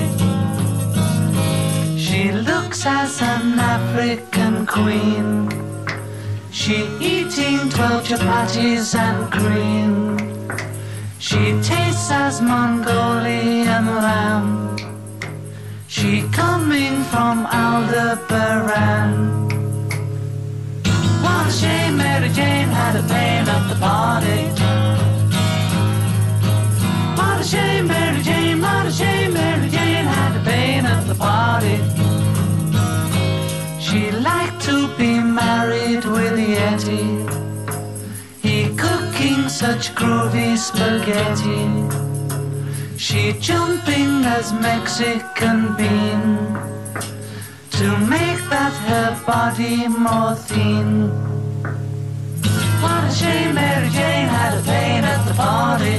She looks as an African queen. She eating 12 chapatis and cream. She tastes as Mongolian lamb. She coming from Aldebaran. What a shame Mary Jane had a pain at the party. What a shame Mary Jane, what a shame Mary Jane had a pain at the party. She liked to be married with Yeti. He cooking such groovy spaghetti. She jumping as Mexican bean to make that her body more thin. What a shame Mary Jane had a pain at the party.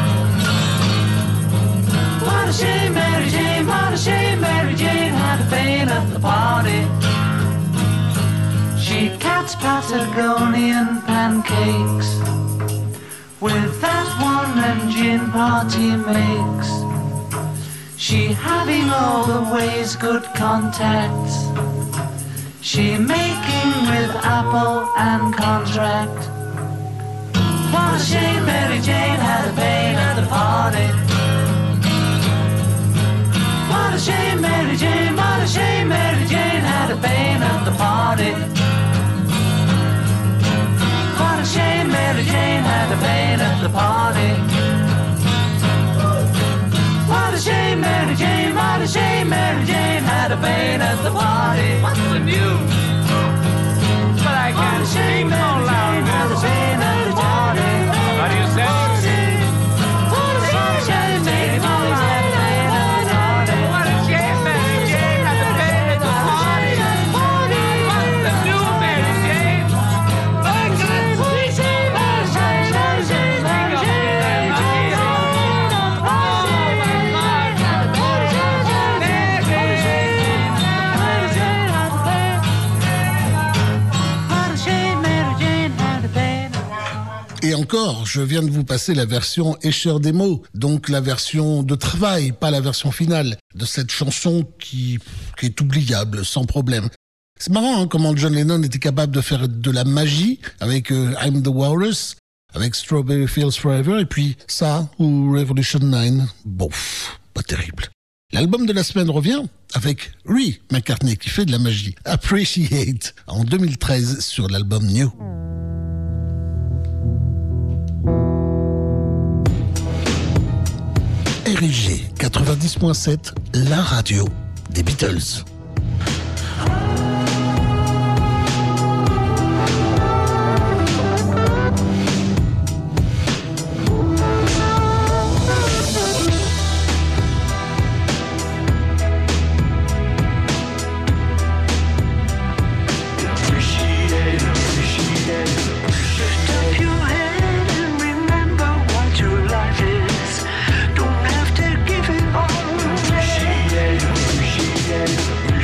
What a shame Mary Jane, what a shame Mary Jane had a pain at the party. She gets Patagonian pancakes with that one and gin party makes. She having all the ways good contacts. She making with Apple and contract. What a shame Mary Jane had a pain at the party. What a shame Mary Jane, what a shame Mary Jane had a pain at the party. What a shame Mary Jane had a pain at the party. What a shame Mary Jane, what a shame Mary Jane had a pain at the party. What's the news? But I can't sing no loud. Had a pain at the party. What do you say? What a shame Mary Jane had a pain at the party. What a shame Mary Jane had a pain at the party. What's the news, Mary Jane? Et encore, je viens de vous passer la version Escher Demo, donc la version de travail, pas la version finale, de cette chanson qui est oubliable, sans problème. C'est marrant comment John Lennon était capable de faire de la magie avec I'm the Walrus, avec Strawberry Fields Forever, et puis ça, ou Revolution 9, bof, pas terrible. L'album de la semaine revient avec Ray McCartney qui fait de la magie, Appreciate, en 2013 sur l'album New. RIG 90.7, la radio des Beatles. Appreciate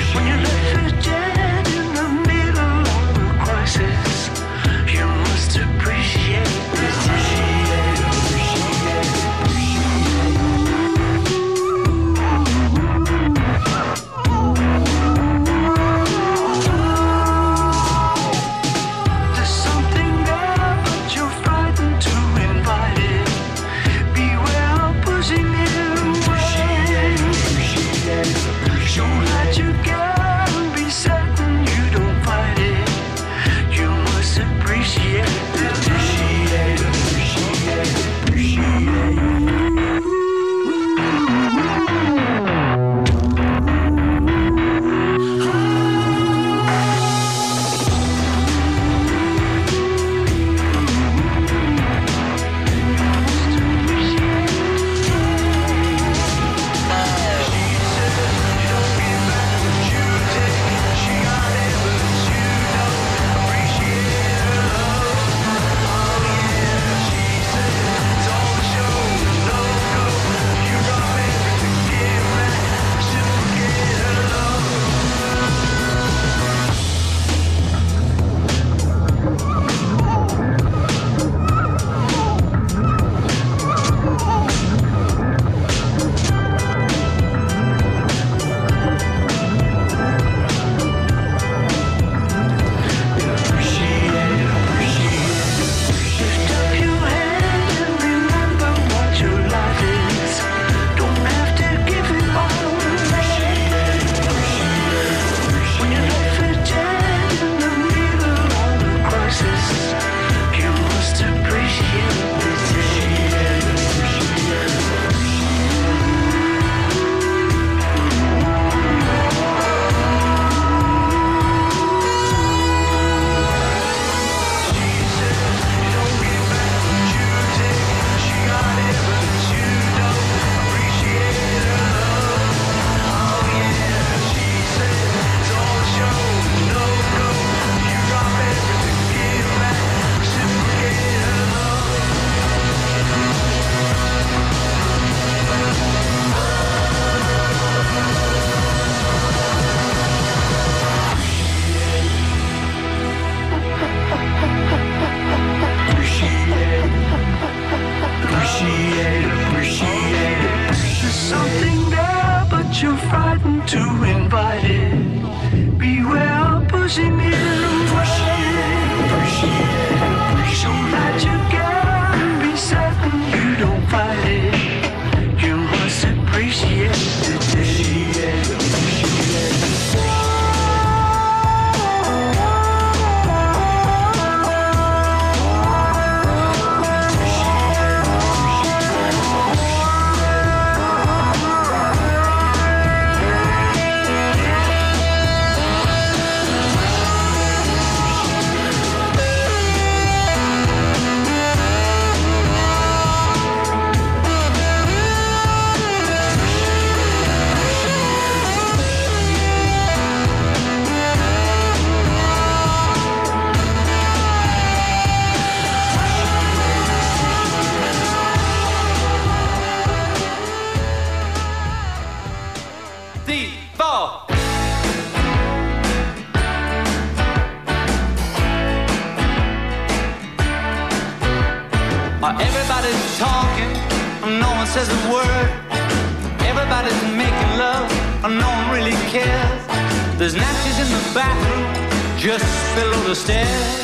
Everybody's talking, no one says a word. Everybody's making love, no one really cares. There's napkins in the bathroom, just below the stairs.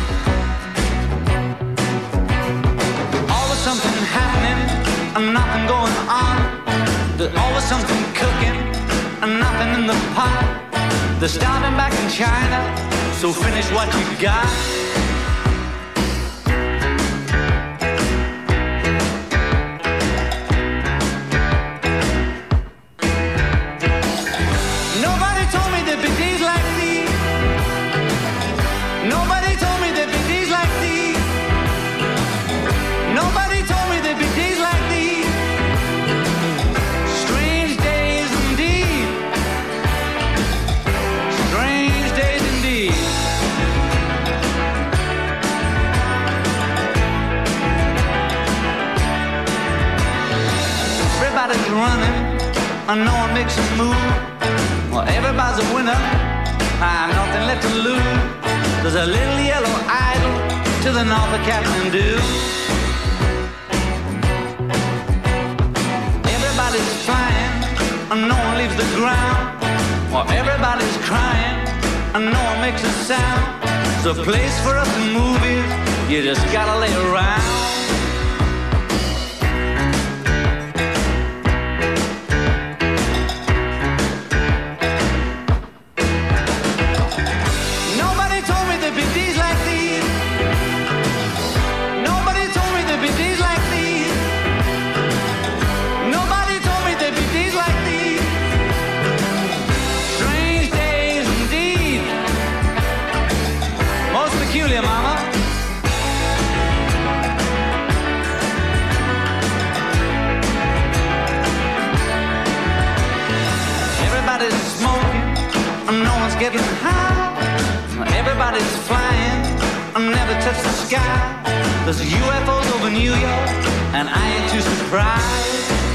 Always something happening, and nothing going on. There's always something cooking, and nothing in the pot. They're starting back in China, so finish what you got. Everybody's running, and no one makes a move. Well, everybody's a winner, nothing left to lose. There's a little yellow idol to the north of Kathmandu. Everybody's flying, and no one leaves the ground. Well, everybody's crying, and no one makes a sound. It's a place for us in movies, you just gotta lay around. Mama. Everybody's smoking, and no one's getting high. Everybody's flying, and never touch the sky. There's UFOs over New York, and I ain't too surprised.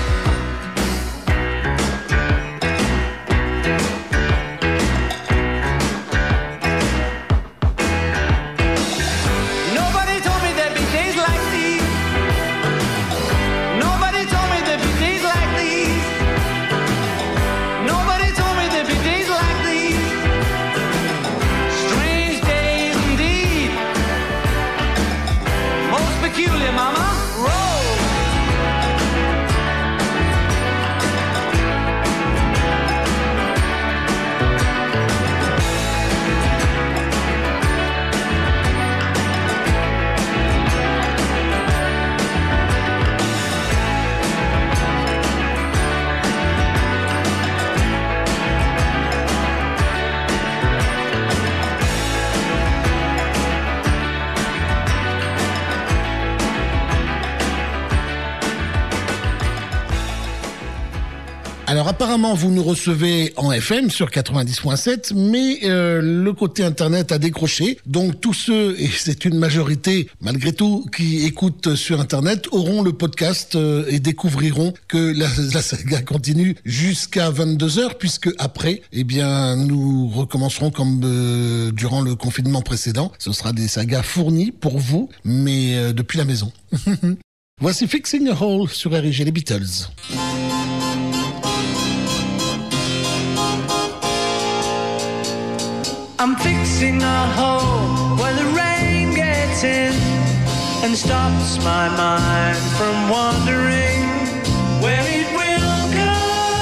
Alors apparemment vous nous recevez en FM sur 90.7, mais le côté internet a décroché. Donc tous ceux, et c'est une majorité malgré tout, qui écoutent sur internet auront le podcast et découvriront que la saga continue jusqu'à 22h, puisque après, eh bien, nous recommencerons comme durant le confinement précédent. Ce sera des sagas fournies pour vous, mais depuis la maison. Voici Fixing a Hole sur RIG, les Beatles. I'm fixing a hole where the rain gets in and stops my mind from wandering where it will go.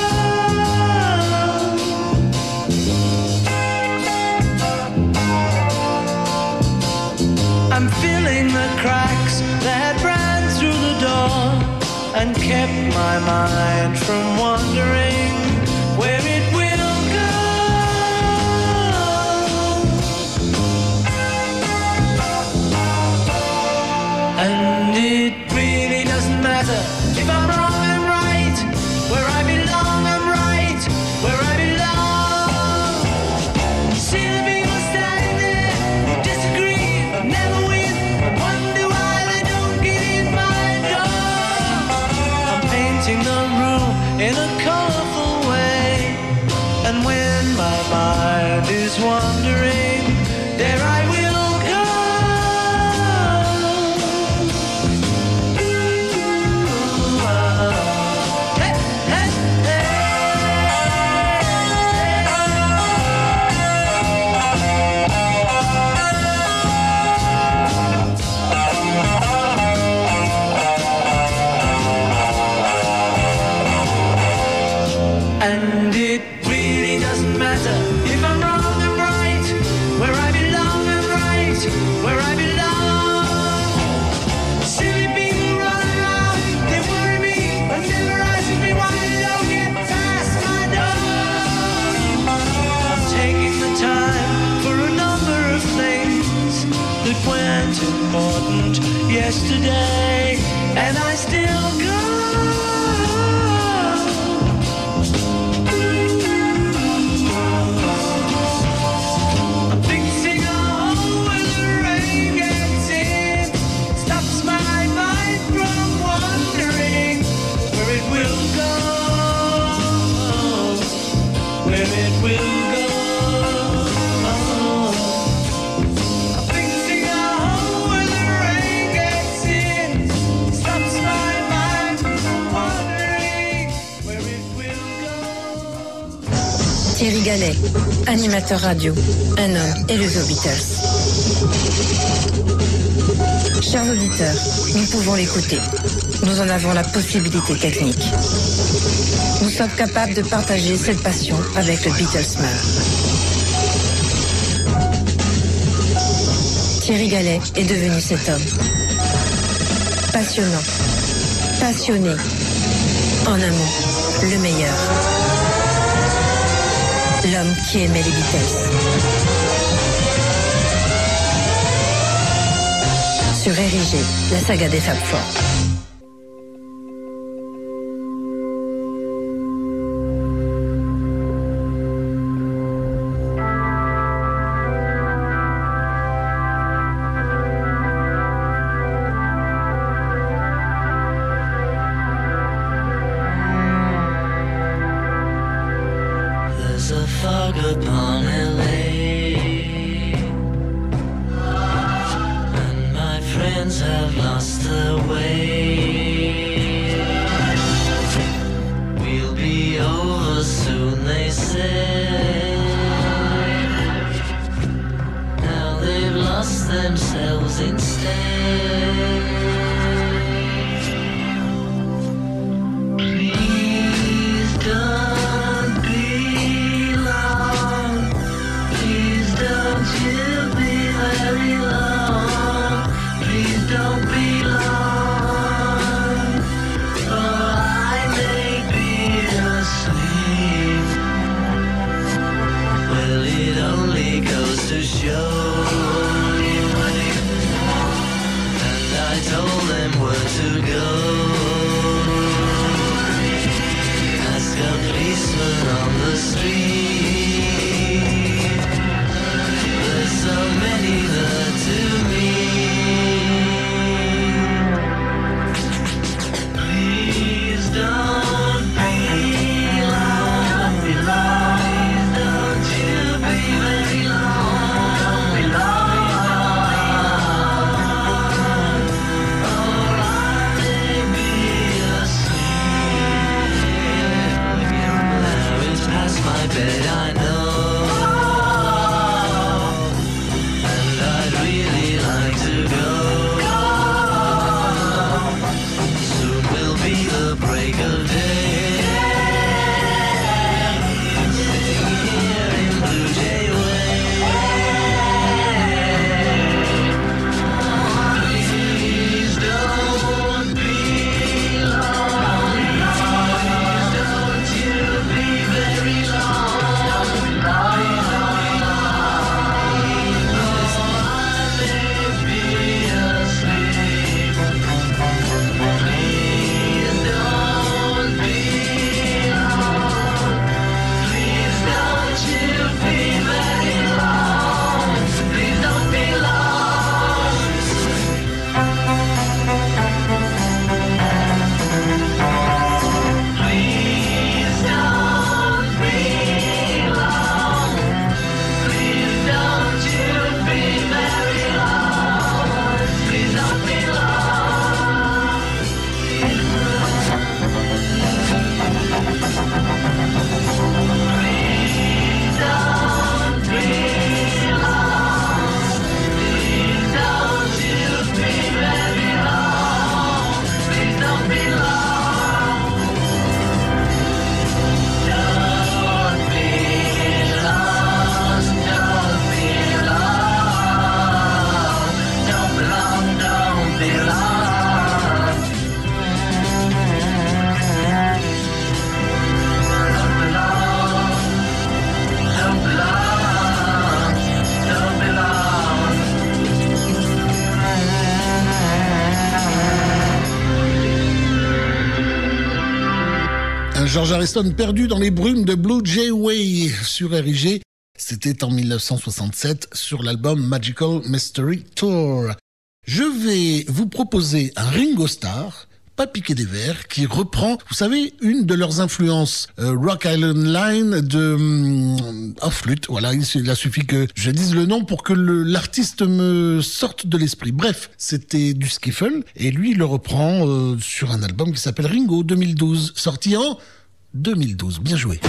I'm filling the cracks that ran through the door and kept my mind from wandering where it will go. And it really doesn't matter if I'm wrong, I'm right. Where I belong, I'm right. Where I belong. See the people standing there who disagree, never win, and wonder why they don't get in my door. I'm painting the room in a color quite important yesterday, and I still go. I'm fixing a hole where the rain gets in, stops my mind from wondering where it will go, where it will go. Thierry Gallet, animateur radio, un homme élevé aux Beatles. Chers auditeurs, nous pouvons l'écouter. Nous en avons la possibilité technique. Nous sommes capables de partager cette passion avec le Beatlesman. Thierry Gallet est devenu cet homme. Passionnant, passionné, en un mot, le meilleur. L'homme qui aimait les Beatles. Sur RIG, la saga des Fab Four. George Harrison perdu dans les brumes de Blue Jay Way sur RIG. C'était en 1967 sur l'album Magical Mystery Tour. Je vais vous proposer un Ringo Starr, pas piqué des verres, qui reprend, vous savez, une de leurs influences, Rock Island Line de flûte. Voilà, il a suffi que je dise le nom pour que l'artiste me sorte de l'esprit. Bref, c'était du skiffle et lui il le reprend sur un album qui s'appelle Ringo 2012, sorti en 2012. Bien joué.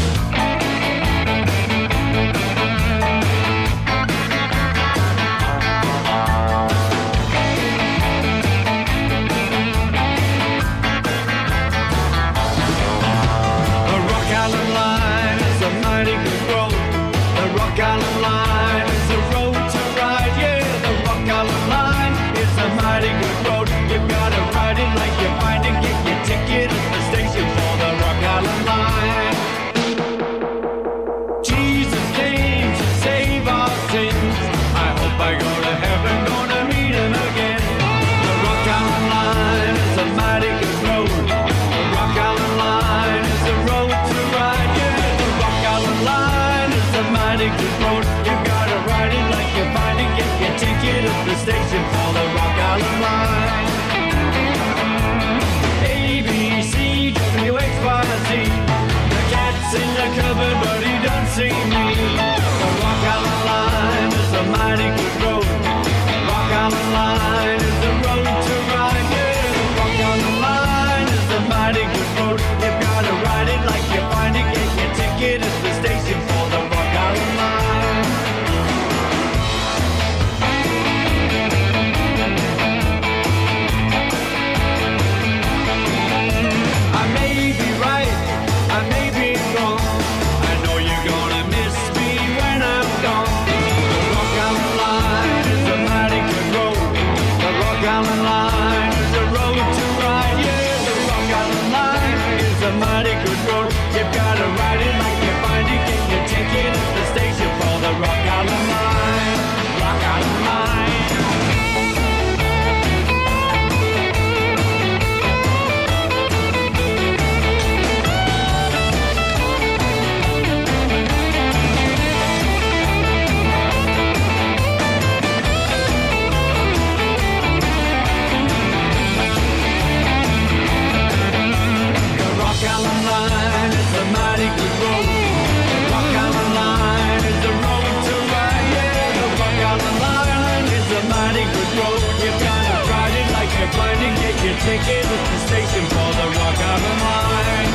Station for the Rock Island Line. A, B, C, W, X, Y, Z. The cat's in the cupboard, but he don't see me. The Rock Island Line is a mighty good road. Rock Island Line is the road to ride. Yeah, the Rock Island Line is a mighty good road. You've got to ride it like you find it. Get your ticket at the station for the Rock Island Line. Ticket at the station for the Rock Island Line.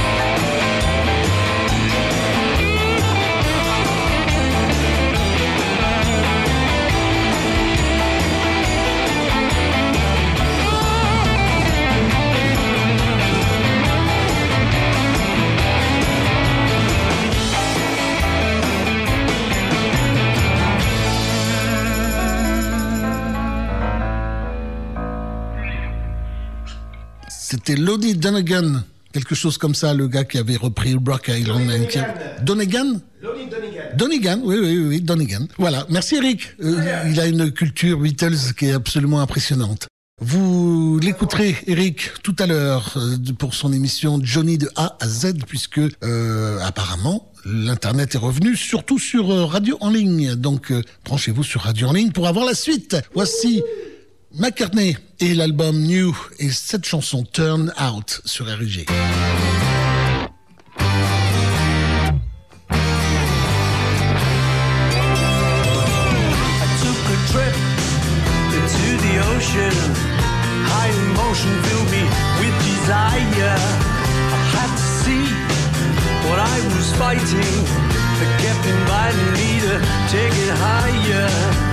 C'était Lonnie Donegan, quelque chose comme ça, le gars qui avait repris Rock Island. Donegan. Donegan, oui, Donegan. Voilà, merci Eric. Il a une culture Beatles qui est absolument impressionnante. Vous l'écouterez, Eric, tout à l'heure pour son émission Johnny de A à Z, puisque apparemment l'Internet est revenu, surtout sur Radio en ligne. Donc branchez-vous sur Radio en ligne pour avoir la suite. Voici McCartney et l'album New et cette chanson Turn Out sur RIG. High emotion filled me with desire. I had to see what I was fighting. It kept inviting me to take it higher.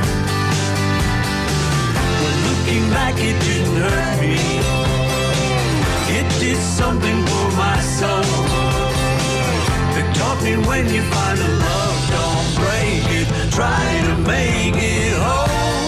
Well, looking back, it didn't hurt me. It did something for my soul. It taught me when you find a love, don't break it. Try to make it whole.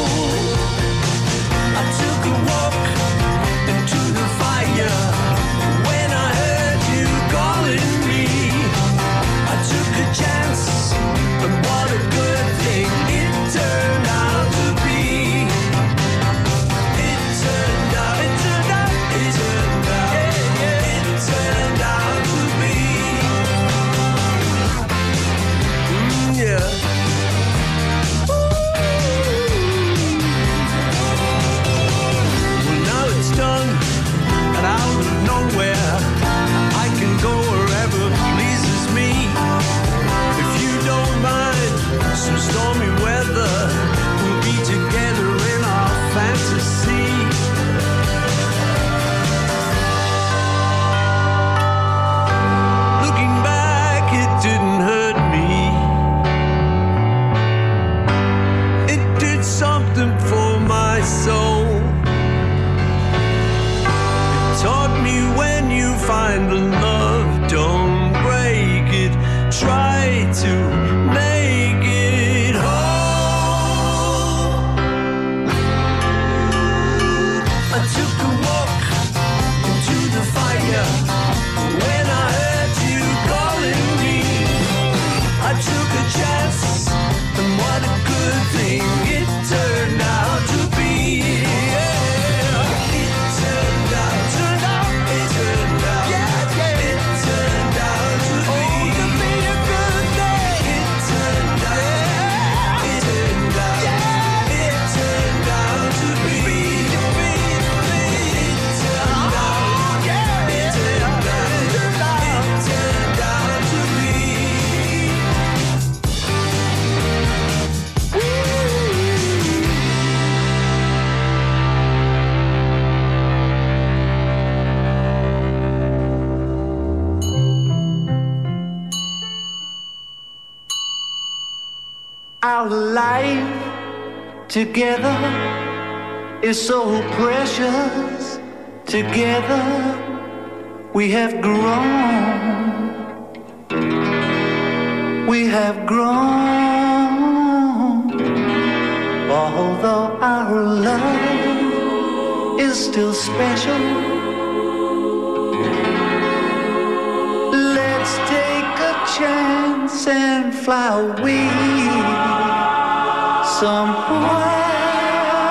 I took a walk into the fire when I heard you calling me. I took a chance, and what a good thing it turned out to be. It turned out to be. soul. It taught me when you find a love, don't break it, try to make it whole. I took a walk into the fire when I heard you calling me. I took a chance, and what a good thing it turned out to be. Yeah. It turned out, it turned out, yeah, yeah. It turned out to be a good thing. It turned out, it turned out, yeah. It turned out to be. It turned out, yeah. It turned out to be. Our life together is so precious. Together we have grown. We have grown. Although our love is still special, let's take a chance and fly away somewhere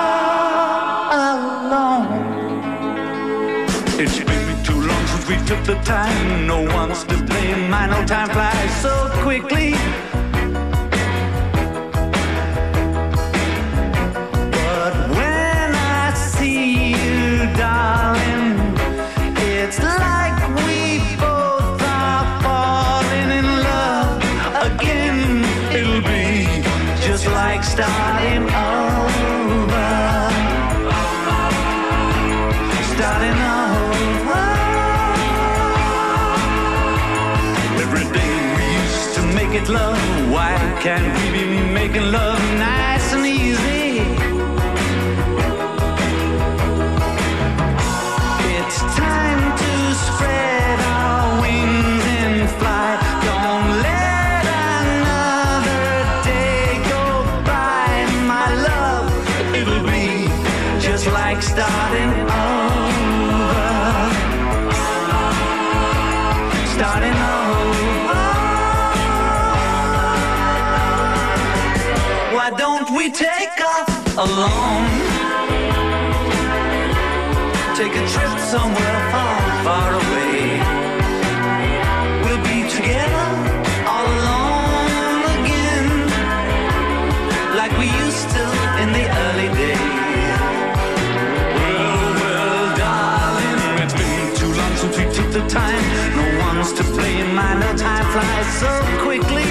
alone. It's been too long since we took the time. No one's to blame. I know time flies so quickly. But when I see you, darling, it's like we both are falling in love again. It'll be just like starting over. Starting over. Every day we used to make it love. Why can't we be making love nice and easy? It's time to spread our wings and fly. Don't let another day go by, my love. It'll be just like starting over. Starting over. Why don't we take off alone? Take a trip somewhere far, far away. We'll be together all alone again, like we used to in the early days. Well, darling, it's been too long since we took the time. No one's to blame. I know time flies so quickly.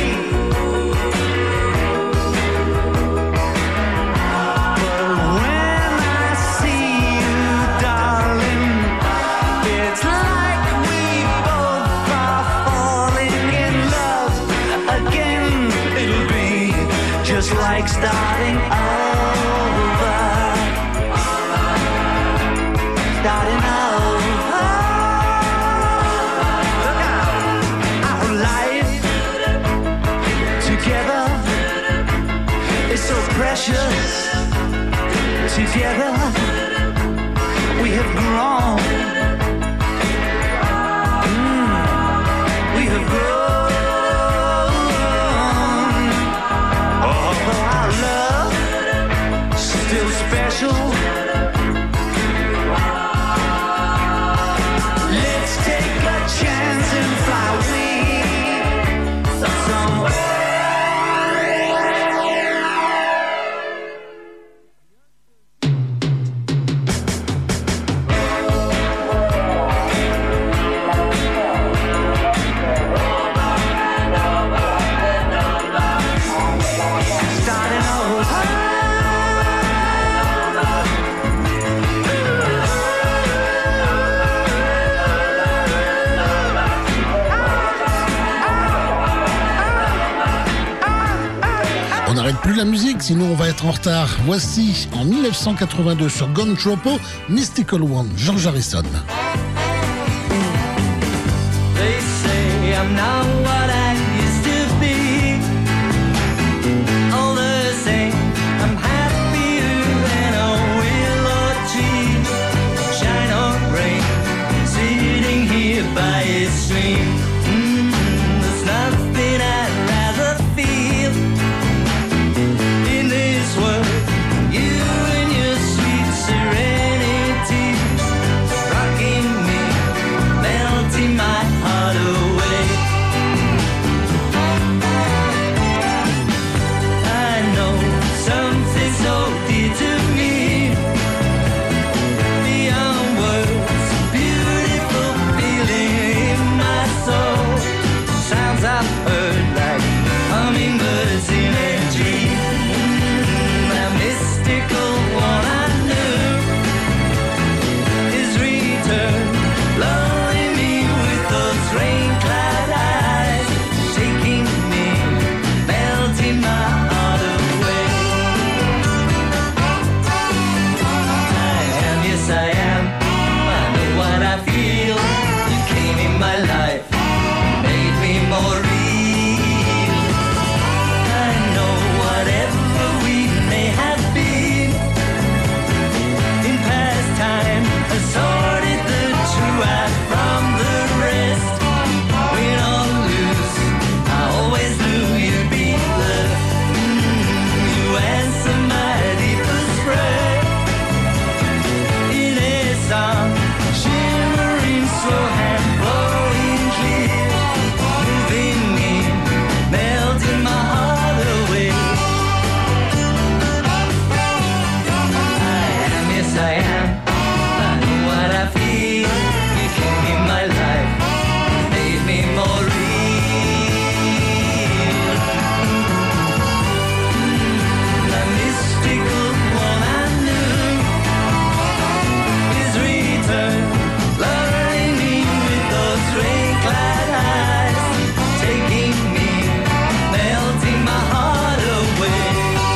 But when I see you, darling, it's like we both are falling in love again. It'll be just like starting over. Starting over. Look out. Our life together is so precious. Together we have grown. We have grown. Although our love still special, let's take a chance and fly away somewhere. Plus la musique, sinon on va être en retard. Voici en 1982 sur Gone Tropo, Mystical One, George Harrison. They say I'm not what I used to be. All the same, I'm happier than a willow tree. Shine or rain, sitting here by a stream. There's nothing I'd rather feel in this world. You and your sweet serenity, rocking me, melting my heart away. I know something so dear to me, beyond words, beautiful feeling in my soul. Sounds I've heard like hummingbirds in a dream. The mystical one I knew is returned, lulling me with those rain-clad eyes, taking me, melting my heart away. I am, yes I am, I know what I feel. You came in my life, made me more real. I know whatever we may have been in past time, I sorted the true out from the rest. Win or lose, I always knew you'd be there. You answer my deepest prayer in a song, shimmering slow and flowing clear, moving me, melting my heart away. I am, yes I am, I know what I feel. You came in my life, made me more real. The mystical one I knew is returned, luring me with those rain-clad eyes, taking me, melting my heart away.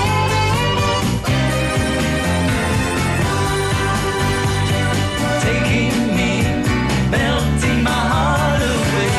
Taking me, melting my heart away.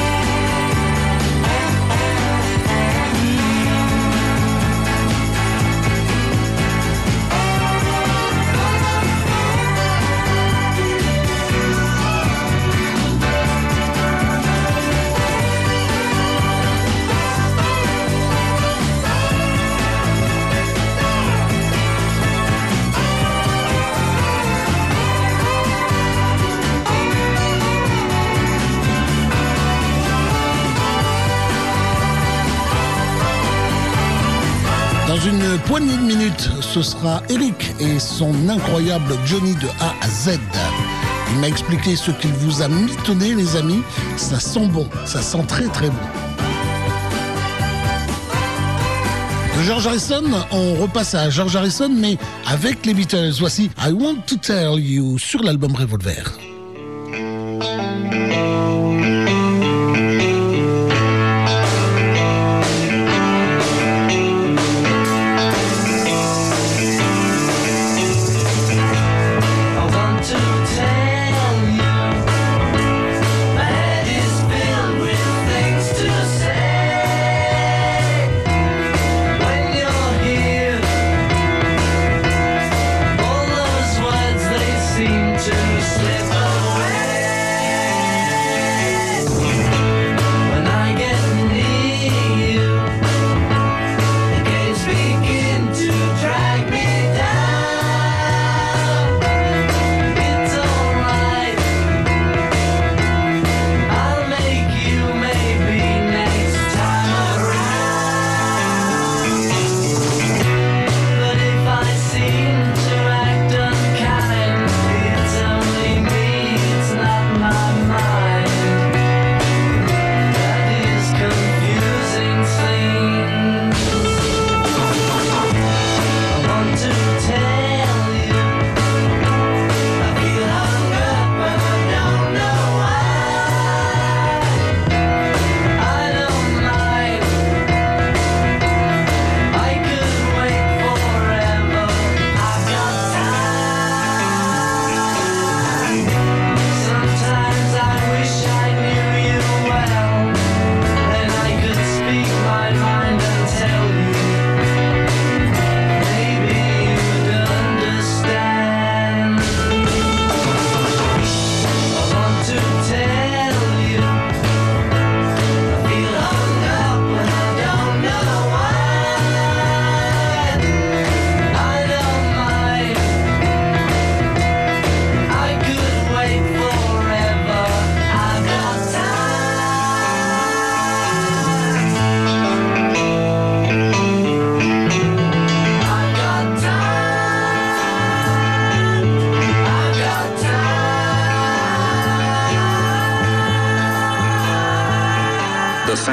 Dans une poignée de minutes, ce sera Eric et son incroyable Johnny de A à Z. Il m'a expliqué ce qu'il vous a mitonné, les amis. Ça sent bon, ça sent très très bon. De George Harrison, on repasse à George Harrison, mais avec les Beatles. Voici I Want to Tell You sur l'album Revolver. I want to tell you that is filled with things to say. When you're here, all those words they seem to slip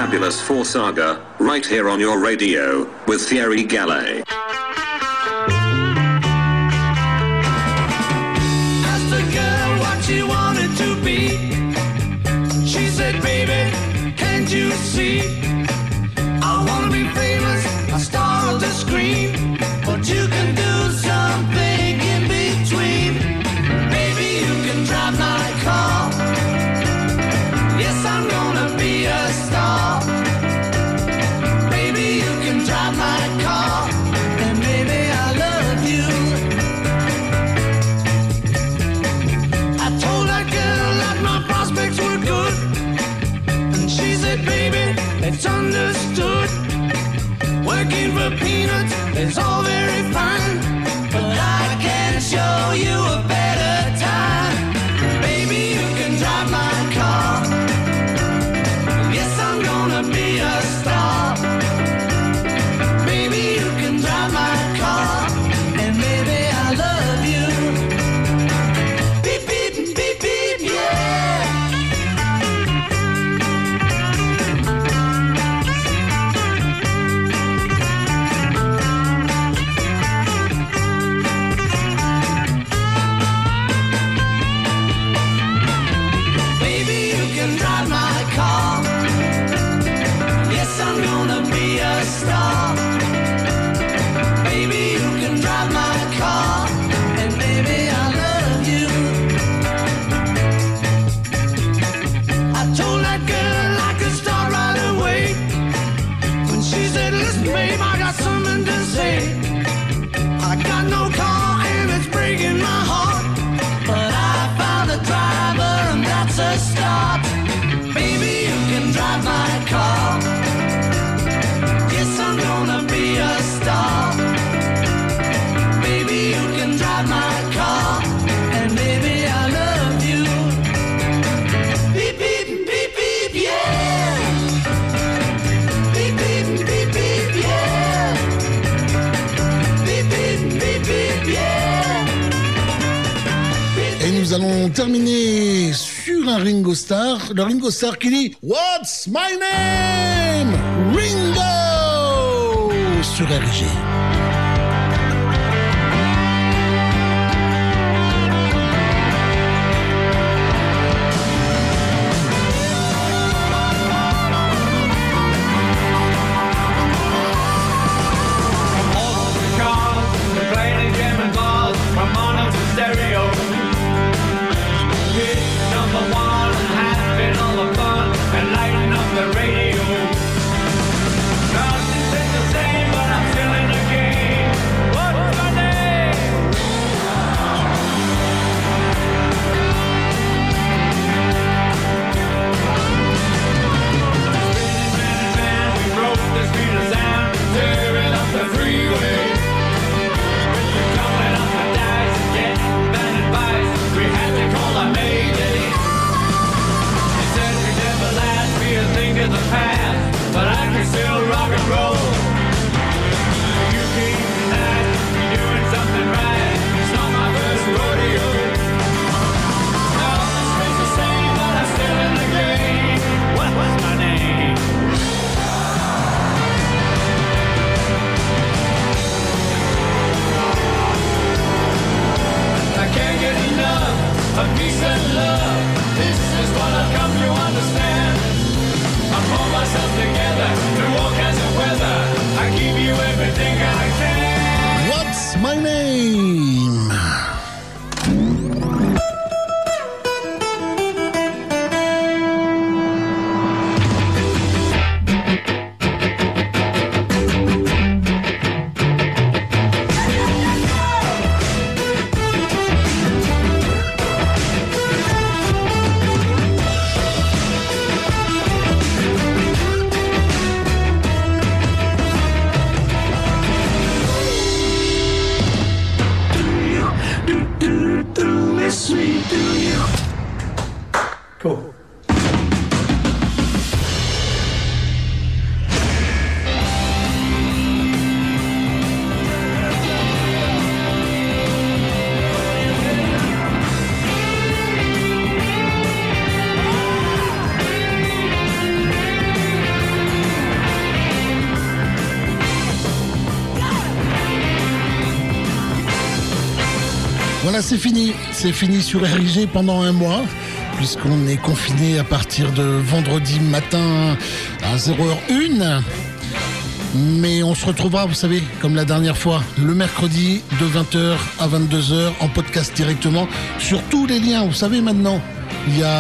Fabulous 4 Saga, right here on your radio, with Thierry Gallet. Asked the girl what she wanted to be. She said, baby, can't you see? I wanna be famous, a star of the screen, but you can do something in between. Baby, you can drive my car. Yes, I'm gonna be a star. Baby, you can drive my car, and baby, I love you. I told that girl that my prospects were good, and she said, baby, it's understood. Working for peanuts is all very fine, but I can show you a better time. Baby, you can drive my car. Yes, I'm gonna be a star. Baby, you can drive my car, and baby, I love you. Beep, beep, beep, beep, yeah. Baby, you can drive my car. Yes, I'm gonna be a star. Baby, you can drive my car, and baby, I love you. I told that girl I could start right away. When she said, listen, babe, I got something to say. I got no car and it's breaking my heart, but I found a driver and that's a start. Baby, you can drive my car. Yes, I'm gonna be a star. Baby, you can drive my car, and baby, I love you. Beep, beep, beep, beep, yeah. Beep, beep, beep, beep, yeah. Beep, beep, beep, beep, yeah. Et nous allons terminer sur un Ringo Starr. Le Ringo Starr qui dit What's my name? Ringo sur RG. What's my name? Cool. Voilà, c'est fini. C'est fini sur RIG pendant un mois, puisqu'on est confiné à partir de vendredi matin à 0h01. Mais on se retrouvera, vous savez, comme la dernière fois, le mercredi de 20h à 22h en podcast directement sur tous les liens. Vous savez maintenant, il y en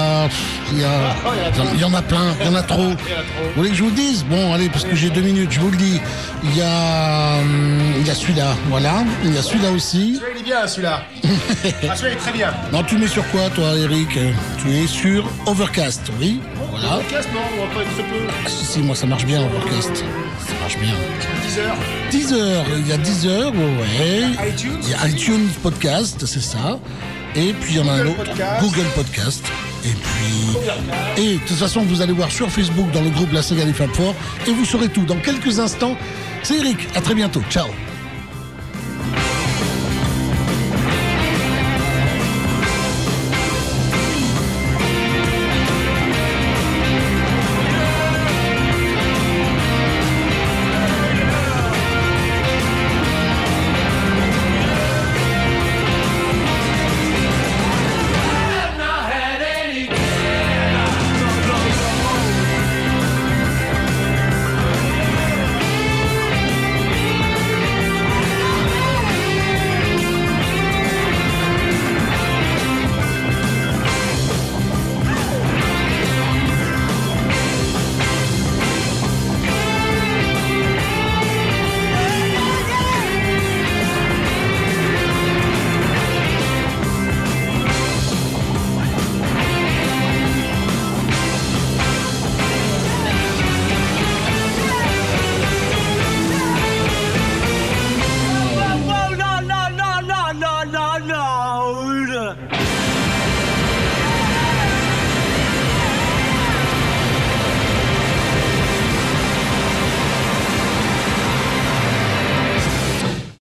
a plein, il y en a trop. Vous voulez que je vous le dise? Bon, allez, parce que j'ai 2 minutes, je vous le dis. Il y a celui-là, voilà. Il y a celui-là aussi. Celui-là, il est bien, celui-là. Celui-là, il est très bien. Non, tu mets sur quoi, toi, Eric? Tu es sur Overcast, oui. Voilà. Overcast, non, on va pas être peu. Ah, si, moi, ça marche bien, Overcast. Ça marche bien. 10h, il y a 10h, ouais. iTunes. Il y a iTunes Podcast, c'est ça. Et puis il y en a un autre, Google Podcast. Et de toute façon, vous allez voir sur Facebook dans le groupe La Saga des Fab Four et vous saurez tout. Dans quelques instants, c'est Eric. À très bientôt. Ciao.